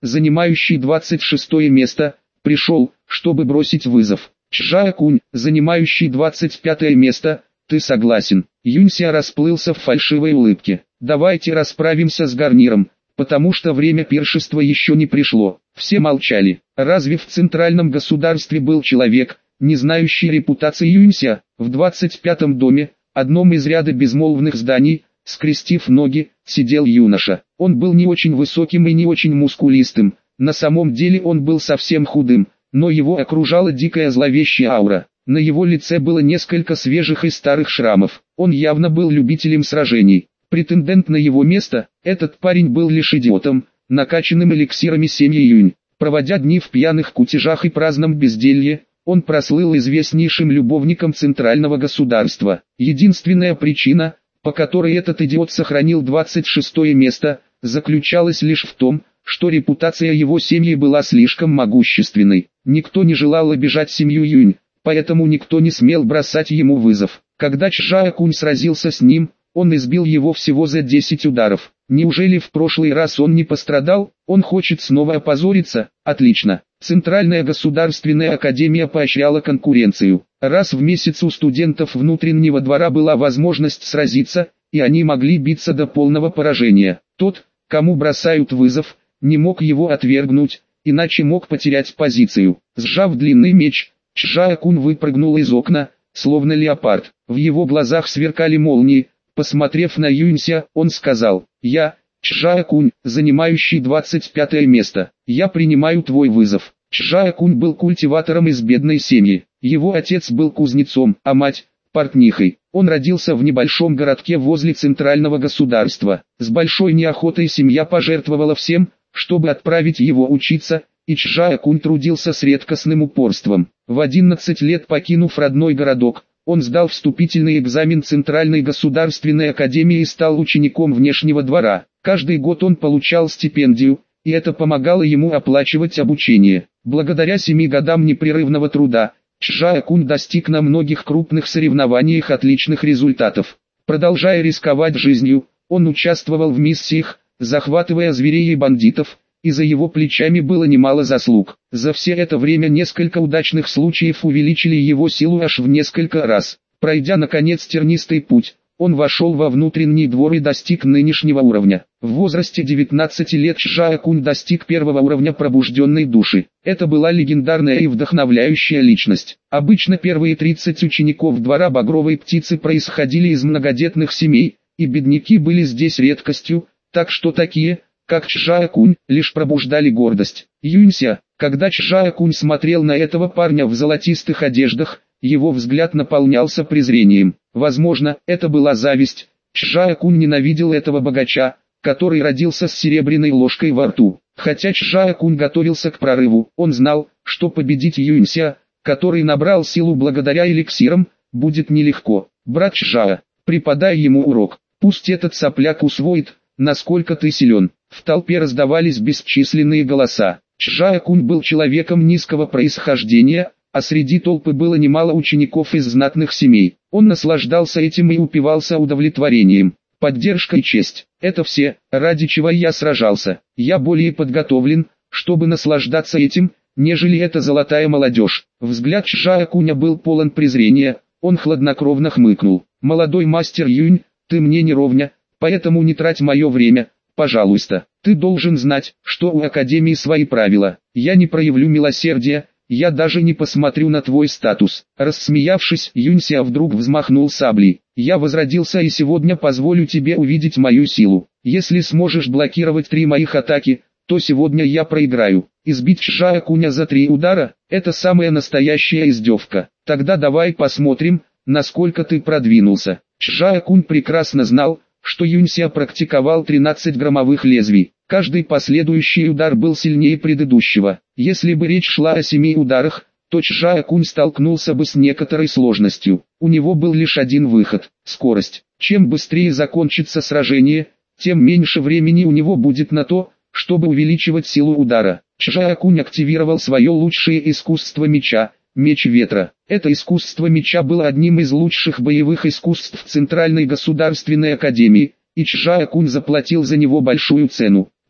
занимающий 26 место, пришел, чтобы бросить вызов. Чжао-кунь, занимающий 25 место, ты согласен? Юнься расплылся в фальшивой улыбке. Давайте расправимся с гарниром, потому что время пиршества еще не пришло. Все молчали. Разве в центральном государстве был человек, не знающий репутации Юнься? В 25-м доме, одном из ряда безмолвных зданий, скрестив ноги, сидел юноша. Он был не очень высоким и не очень мускулистым, на самом деле он был совсем худым, но его окружала дикая зловещая аура. На его лице было несколько свежих и старых шрамов. Он явно был любителем сражений. Претендент на его место, этот парень был лишь идиотом, накачанным эликсирами семьи Юнь. Проводя дни в пьяных кутежах и праздном безделье, он прослыл известнейшим любовником центрального государства. Единственная причина, по которой этот идиот сохранил 26 место, заключалась лишь в том, что репутация его семьи была слишком могущественной. Никто не желал обижать семью Юнь, поэтому никто не смел бросать ему вызов. Когда Чжао-кунь сразился с ним, он избил его всего за 10 ударов. Неужели в прошлый раз он не пострадал? Он хочет снова опозориться? Отлично. Центральная государственная академия поощряла конкуренцию. Раз в месяц у студентов внутреннего двора была возможность сразиться, и они могли биться до полного поражения. Тот, кому бросают вызов, не мог его отвергнуть, иначе мог потерять позицию. Сжав длинный меч, Чжао-кунь выпрыгнул из окна, словно леопард. В его глазах сверкали молнии. Посмотрев на Юнься, он сказал: «Я, Чжао-кунь, занимающий 25 место, я принимаю твой вызов». Чжао-кунь был культиватором из бедной семьи. Его отец был кузнецом, а мать – портнихой. Он родился в небольшом городке возле центрального государства. С большой неохотой семья пожертвовала всем, чтобы отправить его учиться, и Чжао-кунь трудился с редкостным упорством. В 11 лет, покинув родной городок, он сдал вступительный экзамен Центральной государственной академии и стал учеником внешнего двора. Каждый год он получал стипендию, и это помогало ему оплачивать обучение. Благодаря 7 годам непрерывного труда, Чжао-кунь достиг на многих крупных соревнованиях отличных результатов. Продолжая рисковать жизнью, он участвовал в миссиях, захватывая зверей и бандитов, и за его плечами было немало заслуг. За все это время несколько удачных случаев увеличили его силу аж в несколько раз. Пройдя наконец тернистый путь, он вошел во внутренний двор и достиг нынешнего уровня. В возрасте 19 лет Чжао-кунь достиг первого уровня пробужденной души. Это была легендарная и вдохновляющая личность. Обычно первые 30 учеников двора Багровой Птицы происходили из многодетных семей, и бедняки были здесь редкостью, так что такие, как Чжао-кунь, лишь пробуждали гордость. Юнься, когда Чжао-кунь смотрел на этого парня в золотистых одеждах, его взгляд наполнялся презрением. Возможно, это была зависть. Чжао-кунь ненавидел этого богача, который родился с серебряной ложкой во рту. Хотя Чжао-кунь готовился к прорыву, он знал, что победить Юнься, который набрал силу благодаря эликсирам, будет нелегко. Брат Чжао, преподай ему урок. Пусть этот сопляк усвоит, насколько ты силен. В толпе раздавались бесчисленные голоса. Чжао-кунь был человеком низкого происхождения, а среди толпы было немало учеников из знатных семей. Он наслаждался этим и упивался удовлетворением. Поддержка и честь – это все, ради чего я сражался. Я более подготовлен, чтобы наслаждаться этим, нежели эта золотая молодежь. Взгляд Чжао-куня был полон презрения, он хладнокровно хмыкнул. «Молодой мастер Юнь, ты мне не ровня, поэтому не трать мое время, пожалуйста. Ты должен знать, что у Академии свои правила. Я не проявлю милосердия, я даже не посмотрю на твой статус». Рассмеявшись, Юнься вдруг взмахнул саблей. «Я возродился и сегодня позволю тебе увидеть мою силу. Если сможешь блокировать 3 моих атаки, то сегодня я проиграю». Избить Чжао-куня за 3 удара – это самая настоящая издевка. Тогда давай посмотрим, насколько ты продвинулся. Чжао-кунь прекрасно знал, что Юнься практиковал 13 громовых лезвий. Каждый последующий удар был сильнее предыдущего. Если бы речь шла о 7 ударах, то Чжао-кунь столкнулся бы с некоторой сложностью. У него был лишь один выход – скорость. Чем быстрее закончится сражение, тем меньше времени у него будет на то, чтобы увеличивать силу удара. Чжао-кунь активировал свое лучшее искусство меча – меч ветра. Это искусство меча было одним из лучших боевых искусств Центральной государственной академии, и Чжао-кунь заплатил за него большую цену.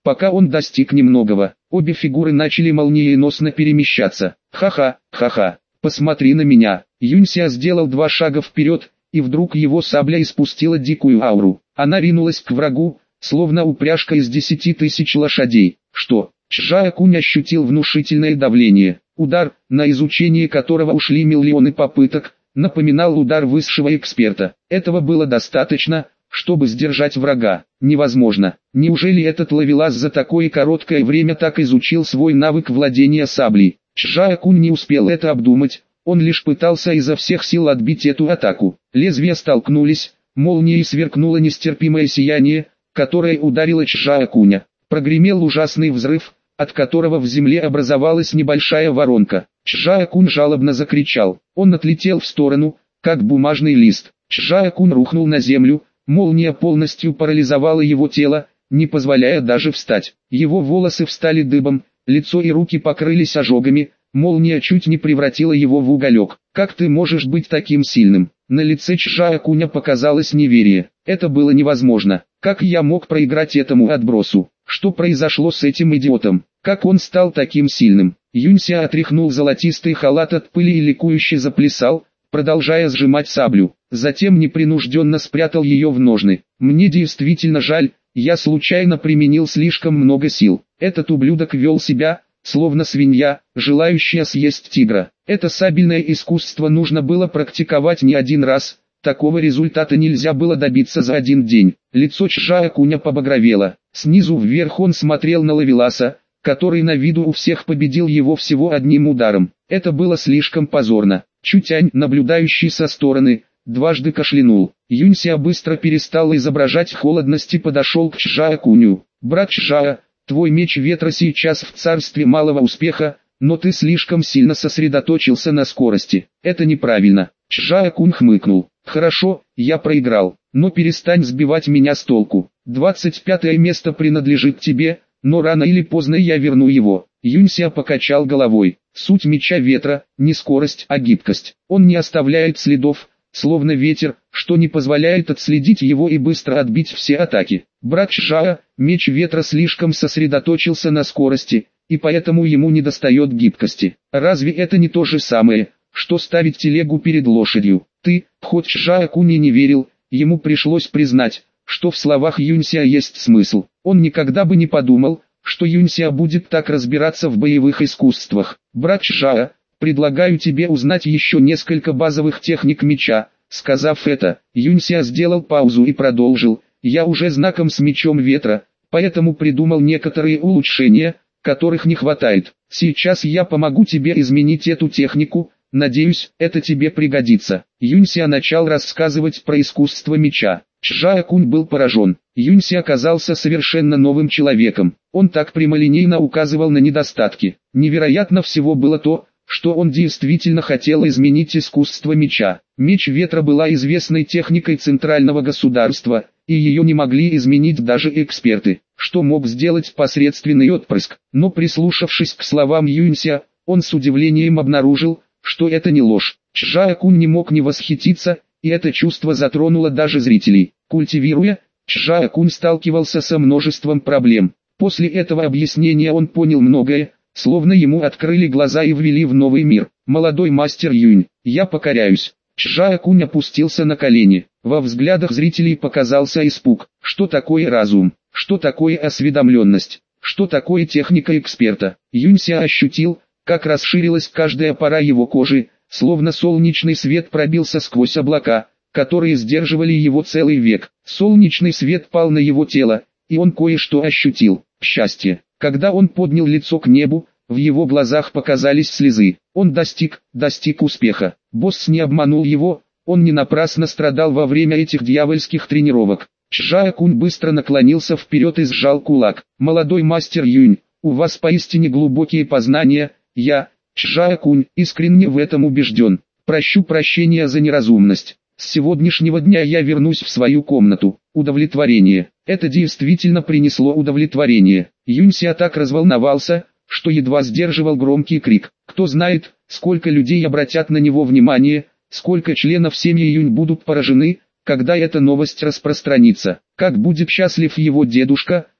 пока он достиг немногого. Обе фигуры начали молниеносно перемещаться. Ха-ха, ха-ха, посмотри на меня. Юнься сделал 2 шага вперед, и вдруг его сабля испустила дикую ауру. Она ринулась к врагу, словно упряжка из 10 тысяч лошадей. Что? Чжао-кунь ощутил внушительное давление. Удар, на изучение которого ушли миллионы попыток, напоминал удар высшего эксперта. Этого было достаточно, чтобы сдержать врага. Невозможно. Неужели этот ловелас за такое короткое время так изучил свой навык владения саблей? Чжао-кунь не успел это обдумать, он лишь пытался изо всех сил отбить эту атаку. Лезвия столкнулись, молнией сверкнуло нестерпимое сияние, которое ударило Чжао-куня. Прогремел ужасный взрыв, от которого в земле образовалась небольшая воронка. Чжао-кунь жалобно закричал. Он отлетел в сторону, как бумажный лист. Чжао-кунь рухнул на землю, молния полностью парализовала его тело, не позволяя даже встать. Его волосы встали дыбом, лицо и руки покрылись ожогами, молния чуть не превратила его в уголек. «Как ты можешь быть таким сильным?» На лице Чжао-куня показалось неверие. Это было невозможно. Как я мог проиграть этому отбросу? Что произошло с этим идиотом? Как он стал таким сильным? Юнься отряхнул золотистый халат от пыли и ликующе заплясал, продолжая сжимать саблю. Затем непринужденно спрятал ее в ножны. «Мне действительно жаль, я случайно применил слишком много сил. Этот ублюдок вел себя, словно свинья, желающая съесть тигра. Это сабельное искусство нужно было практиковать не один раз. Такого результата нельзя было добиться за один день». Лицо Чжао-куня побагровело. Снизу вверх он смотрел на ловеласа, который на виду у всех победил его всего одним ударом. Это было слишком позорно. Чутянь, наблюдающий со стороны, дважды кашлянул. Юнься быстро перестал изображать холодность и подошел к Чжао-куню. «Брат Чжао, твой меч ветра сейчас в царстве малого успеха, но ты слишком сильно сосредоточился на скорости. Это неправильно». Чжао-кунь хмыкнул. «Хорошо, я проиграл, но перестань сбивать меня с толку. 25-е место принадлежит тебе, но рано или поздно я верну его». Юнься покачал головой. Суть меча ветра – не скорость, а гибкость. Он не оставляет следов, словно ветер, что не позволяет отследить его и быстро отбить все атаки. Брат Чжао, меч ветра слишком сосредоточился на скорости, и поэтому ему недостает гибкости. Разве это не то же самое, что ставить телегу перед лошадью? Хоть Чжао-кунь и не верил, ему пришлось признать, что в словах Юнься есть смысл. Он никогда бы не подумал, что Юнься будет так разбираться в боевых искусствах. «Брат Чжао, предлагаю тебе узнать еще несколько базовых техник меча». Сказав это, Юнься сделал паузу и продолжил. «Я уже знаком с мечом ветра, поэтому придумал некоторые улучшения, которых не хватает. Сейчас я помогу тебе изменить эту технику. Надеюсь, это тебе пригодится». Юнься начал рассказывать про искусство меча. Чжао-кунь был поражен. Юнься оказался совершенно новым человеком. Он так прямолинейно указывал на недостатки. Невероятно всего было то, что он действительно хотел изменить искусство меча. Меч ветра была известной техникой центрального государства, и ее не могли изменить даже эксперты. Что мог сделать посредственный отпрыск? Но прислушавшись к словам Юнься, он с удивлением обнаружил, что это не ложь. Чжао-кунь не мог не восхититься, и это чувство затронуло даже зрителей. Культивируя, Чжао-кунь сталкивался со множеством проблем. После этого объяснения он понял многое, словно ему открыли глаза и ввели в новый мир. «Молодой мастер Юнь, я покоряюсь». Чжао-кунь опустился на колени. Во взглядах зрителей показался испуг. Что такое разум? Что такое осведомленность? Что такое техника эксперта? Юнься ощутил, как расширилась каждая пора его кожи, словно солнечный свет пробился сквозь облака, которые сдерживали его целый век. Солнечный свет пал на его тело, и он кое-что ощутил. Счастье. Когда он поднял лицо к небу, в его глазах показались слезы. Он достиг успеха. Босс не обманул его, он не напрасно страдал во время этих дьявольских тренировок. Чжао-кунь быстро наклонился вперед и сжал кулак. «Молодой мастер Юнь, у вас поистине глубокие познания. Я, Чжао-кунь, искренне в этом убежден. Прощу прощения за неразумность. С сегодняшнего дня я вернусь в свою комнату». Удовлетворение. Это действительно принесло удовлетворение. Юнься так разволновался, что едва сдерживал громкий крик. Кто знает, сколько людей обратят на него внимание, сколько членов семьи Юнь будут поражены, когда эта новость распространится. Как будет счастлив его дедушка,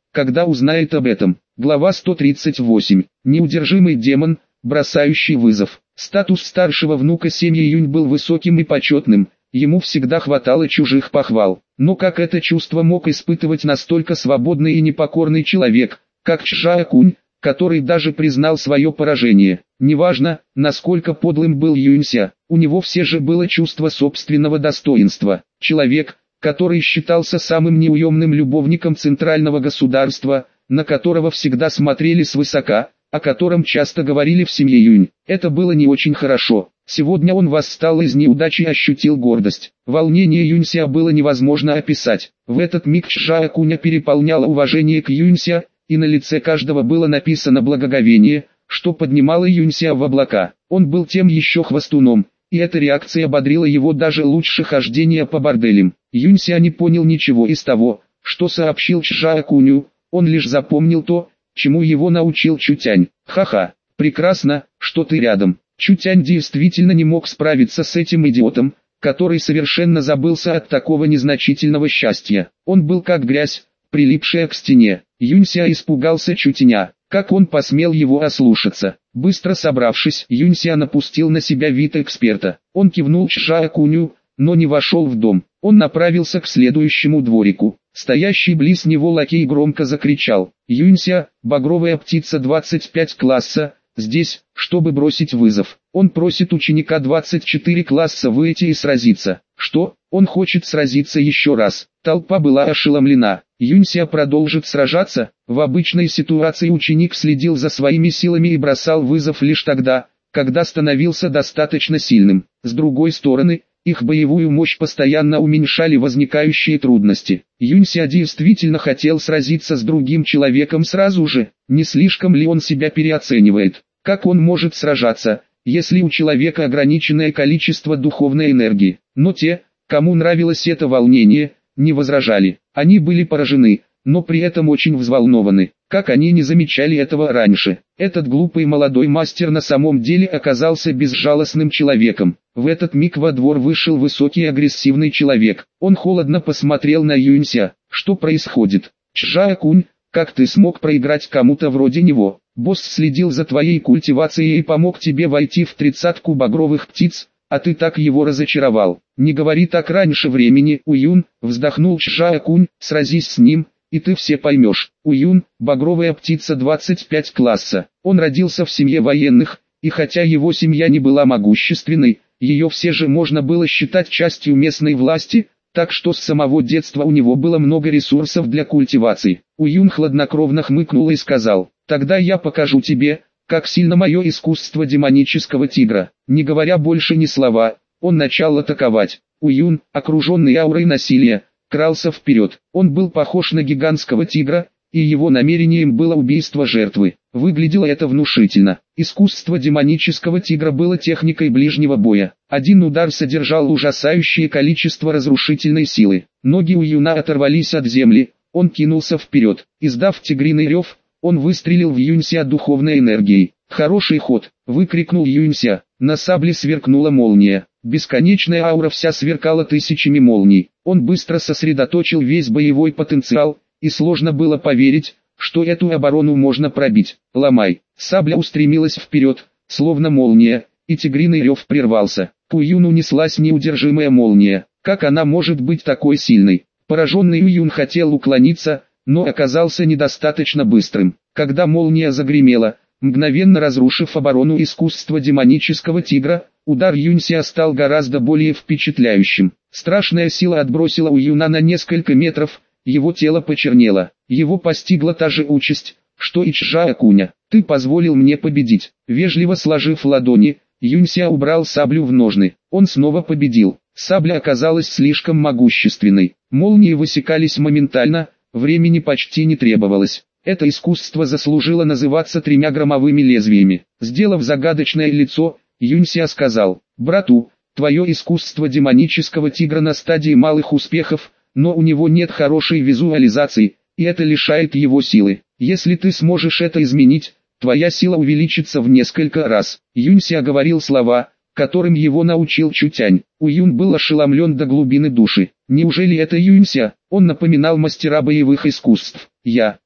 когда узнает об этом. Глава 138. Неудержимый демон, бросающий вызов. Статус старшего внука семьи Юнь был высоким и почетным, ему всегда хватало чужих похвал. Но как это чувство мог испытывать настолько свободный и непокорный человек, как Чжао Кунь, который даже признал свое поражение? Неважно, насколько подлым был Юнься, у него все же было чувство собственного достоинства. Человек, который считался самым неуемным любовником центрального государства, на которого всегда смотрели свысока, о котором часто говорили в семье Юнь. Это было не очень хорошо. Сегодня он восстал из неудачи и ощутил гордость. Волнение Юнься было невозможно описать. В этот миг Чжао Куня переполняло уважение к Юнься, и на лице каждого было написано благоговение, что поднимало Юнься в облака. Он был тем еще хвостуном, и эта реакция ободрила его даже лучше хождения по борделям. Юнься не понял ничего из того, что сообщил Чжао Куню, он лишь запомнил то, чему его научил Чутянь. Ха-ха, прекрасно, что ты рядом. Чутянь действительно не мог справиться с этим идиотом, который совершенно забылся от такого незначительного счастья. Он был как грязь, прилипшая к стене. Юнься испугался Чутяня. Как он посмел его ослушаться? Быстро собравшись, Юнься напустил на себя вид эксперта. Он кивнул Чжао Куню, но не вошел в дом. Он направился к следующему дворику. Стоящий близ него лакей громко закричал: «Юнься, багровая птица 25 класса, здесь, чтобы бросить вызов. Он просит ученика 24 класса выйти и сразиться». «Что? Он хочет сразиться еще раз?» Толпа была ошеломлена. Юнься продолжит сражаться? В обычной ситуации ученик следил за своими силами и бросал вызов лишь тогда, когда становился достаточно сильным. С другой стороны, их боевую мощь постоянно уменьшали возникающие трудности. Юнься действительно хотел сразиться с другим человеком сразу же. Не слишком ли он себя переоценивает? Как он может сражаться, если у человека ограниченное количество духовной энергии? Но те, кому нравилось это волнение, не возражали. Они были поражены, но при этом очень взволнованы. Как они не замечали этого раньше? Этот глупый молодой мастер на самом деле оказался безжалостным человеком. В этот миг во двор вышел высокий агрессивный человек. Он холодно посмотрел на Юнься. «Что происходит? Чжао Кунь, как ты смог проиграть кому-то вроде него? Босс следил за твоей культивацией и помог тебе войти в 30-ку багровых птиц, а ты так его разочаровал. Не говори так раньше времени, Уюн», вздохнул Чжао Кунь, «сразись с ним, и ты все поймешь». Уюн, багровая птица 25 класса. Он родился в семье военных, и хотя его семья не была могущественной, ее все же можно было считать частью местной власти, так что с самого детства у него было много ресурсов для культивации. Уюн хладнокровно хмыкнул и сказал: «Тогда я покажу тебе, как сильно мое искусство демонического тигра». Не говоря больше ни слова, он начал атаковать. Уюн, окруженный аурой насилия, крался вперед. Он был похож на гигантского тигра, и его намерением было убийство жертвы. Выглядело это внушительно. Искусство демонического тигра было техникой ближнего боя. Один удар содержал ужасающее количество разрушительной силы. Ноги Уюна оторвались от земли, он кинулся вперед. Издав тигриный рев, он выстрелил в Юнься духовной энергией. «Хороший ход!» — выкрикнул Юнься. На сабле сверкнула молния. Бесконечная аура вся сверкала тысячами молний. Он быстро сосредоточил весь боевой потенциал, и сложно было поверить, что эту оборону можно пробить. «Ломай!» Сабля устремилась вперед, словно молния, и тигриный рев прервался. К Уюну неслась неудержимая молния. Как она может быть такой сильной? Пораженный Уюн хотел уклониться, но оказался недостаточно быстрым. Когда молния загремела, мгновенно разрушив оборону искусства демонического тигра, удар Юнься стал гораздо более впечатляющим. Страшная сила отбросила Уюна на несколько метров, его тело почернело. Его постигла та же участь, что и Чжао Куня. «Ты позволил мне победить». Вежливо сложив ладони, Юнься убрал саблю в ножны. Он снова победил. Сабля оказалась слишком могущественной. Молнии высекались моментально, времени почти не требовалось. Это искусство заслужило называться 3 громовыми лезвиями. Сделав загадочное лицо, Юнься сказал: «Брату, твое искусство демонического тигра на стадии малых успехов, но у него нет хорошей визуализации, и это лишает его силы. Если ты сможешь это изменить, твоя сила увеличится в несколько раз». Юнься говорил слова, которым его научил Чутянь. Уюн был ошеломлен до глубины души. Неужели это Юнься? Он напоминал мастера боевых искусств.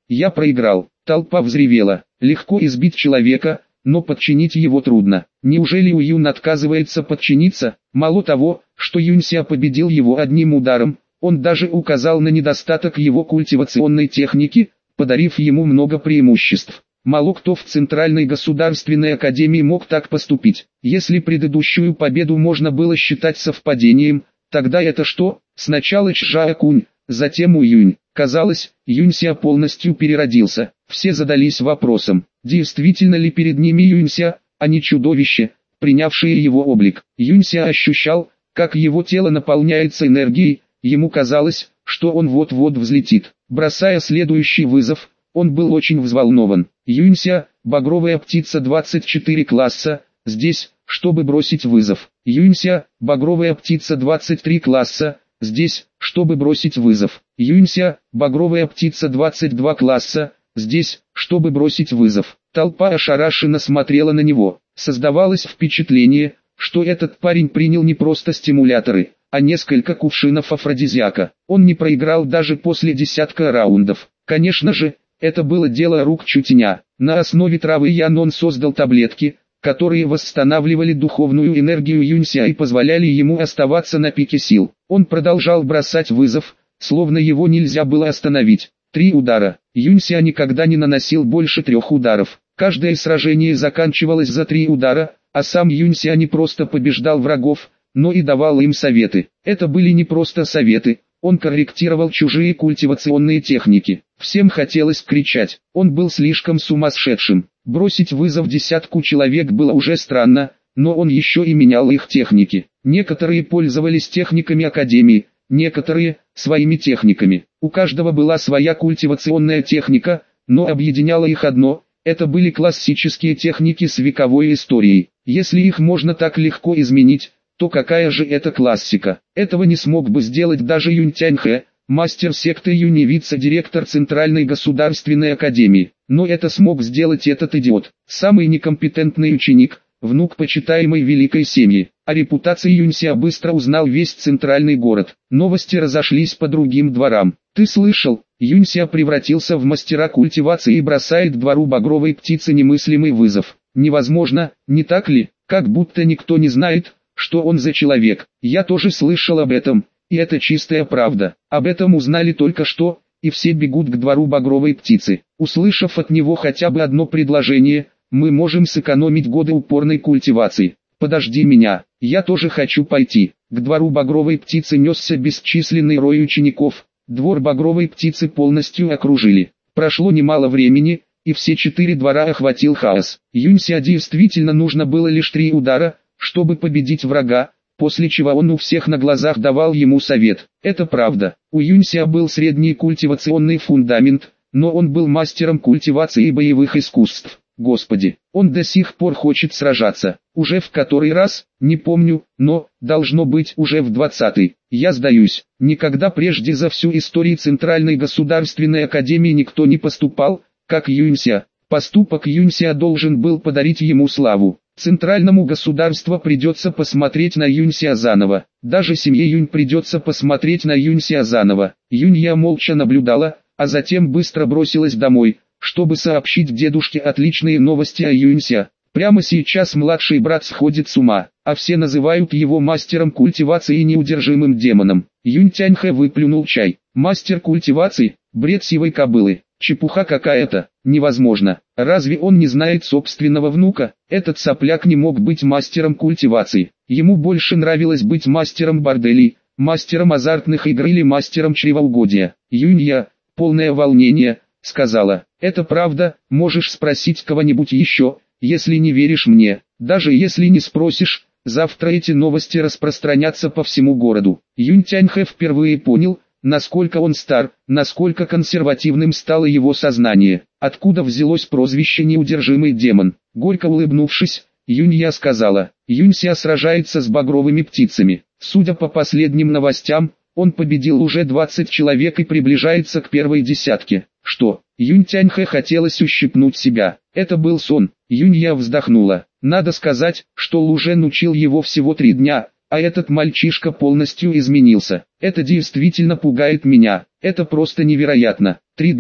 Я проиграл. Толпа взревела. Легко избить человека, но подчинить его трудно. Неужели Уюн отказывается подчиниться? Мало того, что Юнься победил его одним ударом, он даже указал на недостаток его культивационной техники, подарив ему много преимуществ. Мало кто в Центральной государственной академии мог так поступить. Если предыдущую победу можно было считать совпадением, тогда это что? Сначала Чжаокунь, затем Уюнь. Казалось, Юнься полностью переродился. Все задались вопросом, действительно ли перед ними Юнься, а не чудовище, принявшее его облик. Юнься ощущал, как его тело наполняется энергией, ему казалось, что он вот-вот взлетит. Бросая следующий вызов, он был очень взволнован. Юнься, багровая птица 24 класса, здесь, чтобы бросить вызов. Юнься, багровая птица 23 класса, здесь, чтобы бросить вызов. Юнься, багровая птица 22 класса, здесь, чтобы бросить вызов. Толпа ошарашенно смотрела на него. Создавалось впечатление, что этот парень принял не просто стимуляторы, а несколько кувшинов афродизиака. Он не проиграл даже после десятка раундов. Конечно же, это было дело рук Чутиня. На основе травы Ян он создал таблетки, которые восстанавливали духовную энергию Юнься и позволяли ему оставаться на пике сил. Он продолжал бросать вызов, словно его нельзя было остановить. 3 удара. Юнься никогда не наносил больше 3 ударов. Каждое сражение заканчивалось за 3 удара, а сам Юнься не просто побеждал врагов, но и давал им советы. Это были не просто советы, он корректировал чужие культивационные техники. Всем хотелось кричать, он был слишком сумасшедшим. Бросить вызов десятку человек было уже странно, но он еще и менял их техники. Некоторые пользовались техниками Академии, некоторые – своими техниками. У каждого была своя культивационная техника, но объединяло их одно – это были классические техники с вековой историей. Если их можно так легко изменить, то какая же это классика? Этого не смог бы сделать даже Юнь Тяньхэ, мастер секты Юнь и вице-директор Центральной государственной академии. Но это смог сделать этот идиот, самый некомпетентный ученик, внук почитаемой великой семьи. О репутации Юнься быстро узнал весь центральный город. Новости разошлись по другим дворам. Ты слышал? Юнься превратился в мастера культивации и бросает двору багровой птицы немыслимый вызов. Невозможно, не так ли? Как будто никто не знает, что он за человек. Я тоже слышал об этом, и это чистая правда. Об этом узнали только что, и все бегут к двору багровой птицы. Услышав от него хотя бы одно предложение, мы можем сэкономить годы упорной культивации. Подожди меня, я тоже хочу пойти. К двору багровой птицы несся бесчисленный рой учеников. Двор багровой птицы полностью окружили. Прошло немало времени, и все 4 двора охватил хаос. Юнься действительно нужно было лишь 3 удара, чтобы победить врага, после чего он у всех на глазах давал ему совет. Это правда, у Юнься был средний культивационный фундамент, но он был мастером культивации боевых искусств. Господи, он до сих пор хочет сражаться. Уже в который раз, не помню, но, должно быть уже в 20-й. Я сдаюсь. Никогда прежде за всю историю Центральной государственной академии никто не поступал, как Юнься. Поступок Юнься должен был подарить ему славу. Центральному государству придется посмотреть на Юнься заново. Даже семье Юнь придется посмотреть на Юнься заново. Юнья молча наблюдала, а затем быстро бросилась домой, чтобы сообщить дедушке отличные новости о Юнься. Прямо сейчас младший брат сходит с ума, а все называют его мастером культивации и неудержимым демоном. Юнь Тяньхэ выплюнул чай. Мастер культивации? Бред сивой кобылы. Чепуха какая-то, невозможно. Разве он не знает собственного внука? Этот сопляк не мог быть мастером культивации. Ему больше нравилось быть мастером борделей, мастером азартных игр или мастером чревоугодия. Юнья, полное волнение, сказала: «Это правда, можешь спросить кого-нибудь еще, если не веришь мне. Даже если не спросишь, завтра эти новости распространятся по всему городу». Юнь Тяньхэ впервые понял, насколько он стар, насколько консервативным стало его сознание. Откуда взялось прозвище «неудержимый демон»? Горько улыбнувшись, Юнья сказала: «Юнься сражается с багровыми птицами. Судя по последним новостям, он победил уже 20 человек и приближается к первой десятке». Что? Юнь Тяньхэ хотелось ущипнуть себя. Это был сон. Юнья вздохнула. Надо сказать, что Лужен учил его всего 3 дня, а этот мальчишка полностью изменился. Это действительно пугает меня. Это просто невероятно. 3 дня.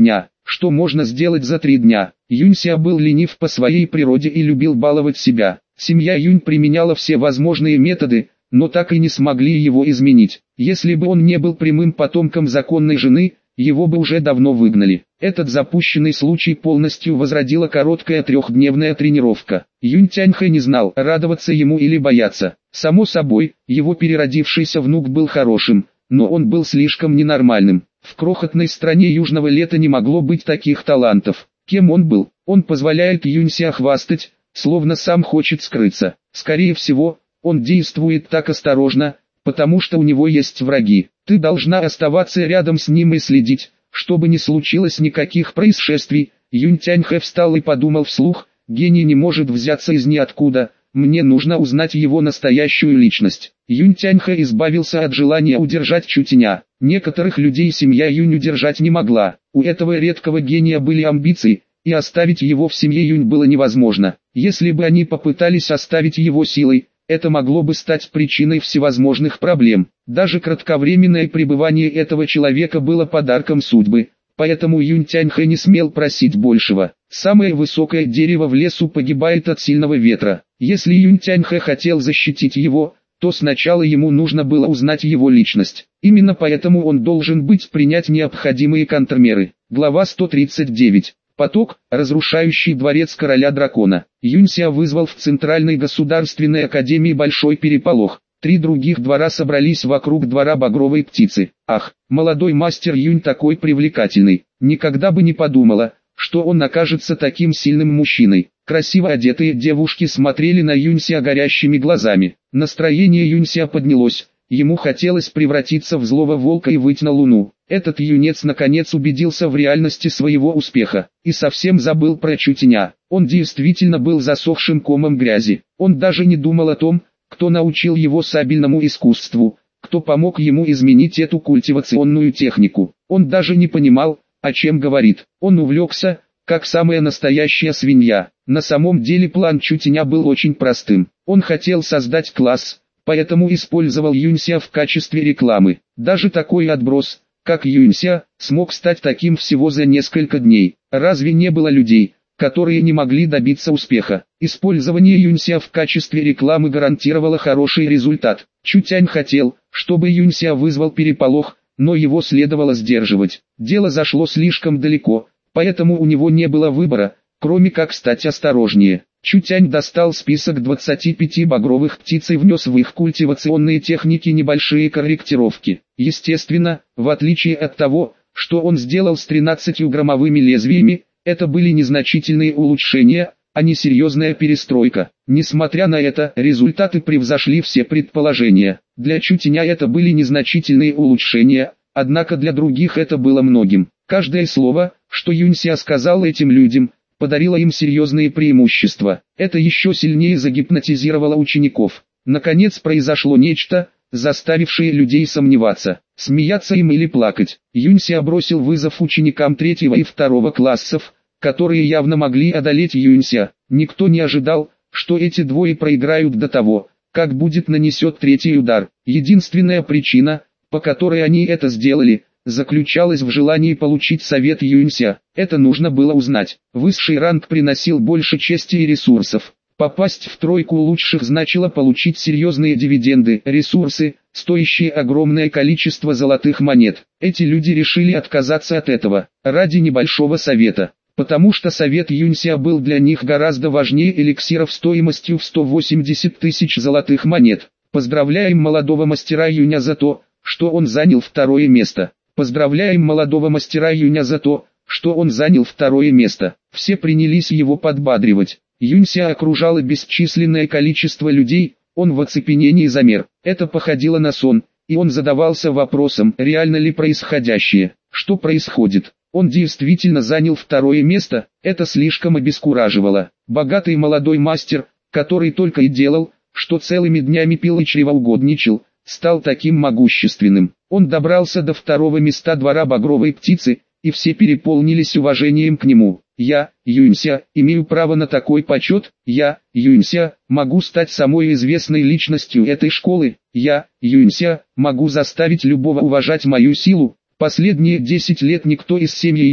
что можно сделать за 3 дня. Юнься был ленив по своей природе и любил баловать себя. Семья Юнь применяла все возможные методы, но так и не смогли его изменить. Если бы он не был прямым потомком законной жены, его бы уже давно выгнали. Этот запущенный случай полностью возродила короткая 3-дневная тренировка. Юнь Тяньхэ не знал, радоваться ему или бояться. Само собой, его переродившийся внук был хорошим, но он был слишком ненормальным. В крохотной стране южного лета не могло быть таких талантов. Кем он был? Он позволяет Юнься хвастать, словно сам хочет скрыться. Скорее всего, он действует так осторожно, потому что у него есть враги. Ты должна оставаться рядом с ним и следить, чтобы не случилось никаких происшествий. Юнь Тяньхэ встал и подумал вслух: гений не может взяться из ниоткуда, мне нужно узнать его настоящую личность. Юнь Тяньхэ избавился от желания удержать Чутиня. Некоторых людей семья Юнь удержать не могла. У этого редкого гения были амбиции, и оставить его в семье Юнь было невозможно. Если бы они попытались оставить его силой, это могло бы стать причиной всевозможных проблем. Даже кратковременное пребывание этого человека было подарком судьбы, поэтому Юнь Тяньхэ не смел просить большего. Самое высокое дерево в лесу погибает от сильного ветра. Если Юнь Тяньхэ хотел защитить его, то сначала ему нужно было узнать его личность. Именно поэтому он должен быть принять необходимые контрмеры. Глава 139. Поток, разрушающий дворец короля дракона. Юнься вызвал в Центральной государственной академии большой переполох. 3 других двора собрались вокруг двора багровой птицы. Ах, молодой мастер Юнь такой привлекательный. Никогда бы не подумала, что он окажется таким сильным мужчиной. Красиво одетые девушки смотрели на Юнься горящими глазами. Настроение Юнься поднялось. Ему хотелось превратиться в злого волка и выйти на луну. Этот юнец наконец убедился в реальности своего успеха, и совсем забыл про Чутиня. Он действительно был засохшим комом грязи. Он даже не думал о том, кто научил его сабельному искусству, кто помог ему изменить эту культивационную технику. Он даже не понимал, о чем говорит. Он увлекся, как самая настоящая свинья. На самом деле план Чутиня был очень простым. Он хотел создать класс, поэтому использовал Юнься в качестве рекламы. Даже такой отброс, как Юнься, смог стать таким всего за несколько дней. Разве не было людей, которые не могли добиться успеха? Использование Юнься в качестве рекламы гарантировало хороший результат. Чутянь хотел, чтобы Юнься вызвал переполох, но его следовало сдерживать. Дело зашло слишком далеко, поэтому у него не было выбора, кроме как стать осторожнее. Чутянь достал список 25 багровых птиц и внес в их культивационные техники небольшие корректировки. Естественно, в отличие от того, что он сделал с 13-граммовыми лезвиями, это были незначительные улучшения, а не серьезная перестройка. Несмотря на это, результаты превзошли все предположения. Для Чутиня это были незначительные улучшения, однако для других это было многим. Каждое слово, что Юнься сказал этим людям, подарило им серьезные преимущества. Это еще сильнее загипнотизировало учеников. Наконец произошло нечто, заставившее людей сомневаться, смеяться им или плакать. Юнься бросил вызов ученикам 3 и 2 классов, которые явно могли одолеть Юнься. Никто не ожидал, что эти двое проиграют до того, как будет нанесен 3-й удар. Единственная причина, по которой они это сделали, заключалась в желании получить совет Юнься. Это нужно было узнать. Высший ранг приносил больше чести и ресурсов. Попасть в 3 лучших значило получить серьезные дивиденды, ресурсы, стоящие огромное количество золотых монет. Эти люди решили отказаться от этого, ради небольшого совета. Потому что совет Юнься был для них гораздо важнее эликсиров стоимостью в 180 тысяч золотых монет. Поздравляем молодого мастера Юня за то, что он занял 2 место. Поздравляем молодого мастера Юня за то, что он занял 2 место. Все принялись его подбадривать. Юнься окружало бесчисленное количество людей, он в оцепенении замер. Это походило на сон, и он задавался вопросом, реально ли происходящее, что происходит. Он действительно занял 2 место, это слишком обескураживало. Богатый молодой мастер, который только и делал, что целыми днями пил и чревоугодничал, стал таким могущественным. Он добрался до 2 места двора багровой птицы, и все переполнились уважением к нему. Я, Юнься, имею право на такой почет. Я, Юнься, могу стать самой известной личностью этой школы. Я, Юнься, могу заставить любого уважать мою силу. Последние 10 лет никто из семьи Юнь,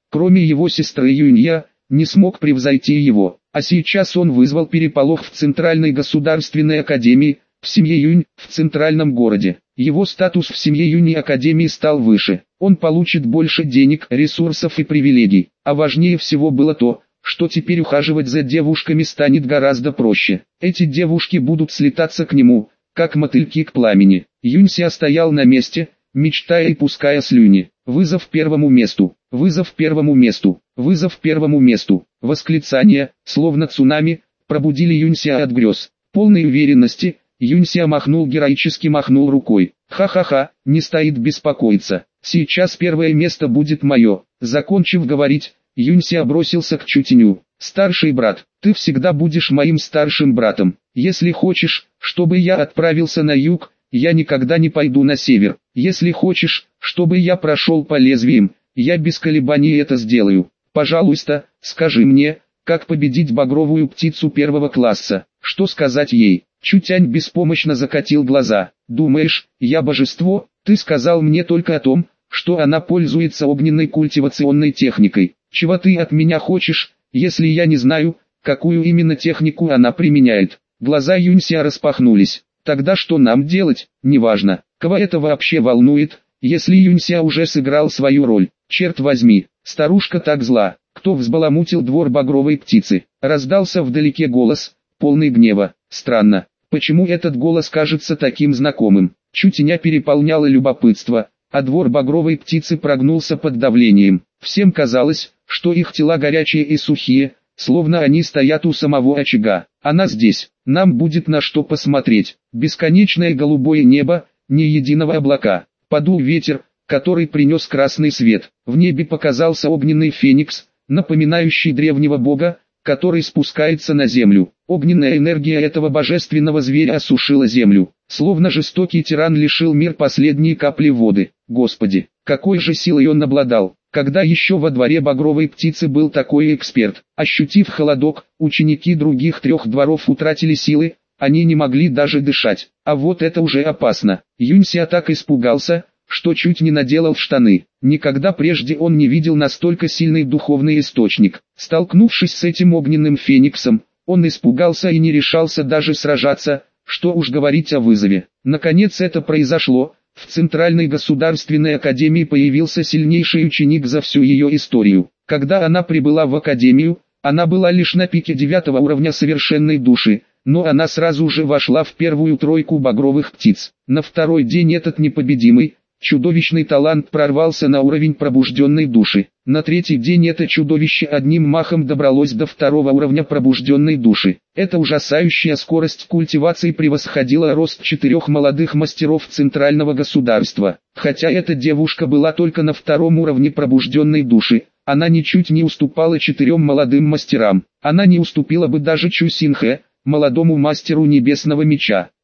Кроме его сестры Юнья, не смог превзойти его. А сейчас он вызвал переполох в Центральной государственной академии, в семье Юнь, в центральном городе. Его статус в семье Юнь и академии стал выше. Он получит больше денег, ресурсов и привилегий. А важнее всего было то, что теперь ухаживать за девушками станет гораздо проще. Эти девушки будут слетаться к нему, как мотыльки к пламени. Юнься стоял на месте, мечтая и пуская слюни. Вызов первому месту, вызов первому месту, вызов первому месту. Восклицания, словно цунами, пробудили Юнься от грез. Полной уверенности, Юнься героически махнул рукой. Ха-ха-ха, не стоит беспокоиться. Сейчас первое место будет мое. Закончив говорить, Юнься бросился к Чутиню. Старший брат, ты всегда будешь моим старшим братом. Если хочешь, чтобы я отправился на юг, я никогда не пойду на север. Если хочешь, чтобы я прошел по лезвиям, я без колебаний это сделаю. Пожалуйста, скажи мне, как победить багровую птицу первого класса. Что сказать ей? Чутянь беспомощно закатил глаза. Думаешь, я божество? Ты сказал мне только о том, что она пользуется огненной культивационной техникой. Чего ты от меня хочешь, если я не знаю, какую именно технику она применяет? Глаза Юнься распахнулись. Тогда что нам делать? Неважно. Кого это вообще волнует, если Юнься уже сыграл свою роль? Черт возьми, старушка так зла. Кто взбаламутил двор багровой птицы? Раздался вдалеке голос, полный гнева. Странно, почему этот голос кажется таким знакомым? Чутиня переполняло любопытство, а двор багровой птицы прогнулся под давлением. Всем казалось, что их тела горячие и сухие, словно они стоят у самого очага. Она здесь, нам будет на что посмотреть. Бесконечное голубое небо, ни единого облака. Подул ветер, который принес красный свет. В небе показался огненный феникс, напоминающий древнего бога, который спускается на землю. Огненная энергия этого божественного зверя осушила землю, словно жестокий тиран лишил мир последней капли воды. Господи, какой же силой он обладал! Когда еще во дворе багровой птицы был такой эксперт? Ощутив холодок, ученики других 3 дворов утратили силы, они не могли даже дышать. А вот это уже опасно. Юнься так испугался, что чуть не наделал штаны. Никогда прежде он не видел настолько сильный духовный источник. Столкнувшись с этим огненным фениксом, он испугался и не решался даже сражаться, что уж говорить о вызове. Наконец это произошло. В Центральной государственной академии появился сильнейший ученик за всю ее историю. Когда она прибыла в академию, она была лишь на пике 9 уровня совершенной души, но она сразу же вошла в первую тройку багровых птиц. На второй день этот непобедимый, чудовищный талант прорвался на уровень пробужденной души. На третий день это чудовище одним махом добралось до 2 уровня пробужденной души. Эта ужасающая скорость культивации превосходила рост 4 молодых мастеров центрального государства. Хотя эта девушка была только на 2 уровне пробужденной души, она ничуть не уступала 4 молодым мастерам. Она не уступила бы даже Чу Синхэ, молодому мастеру небесного меча.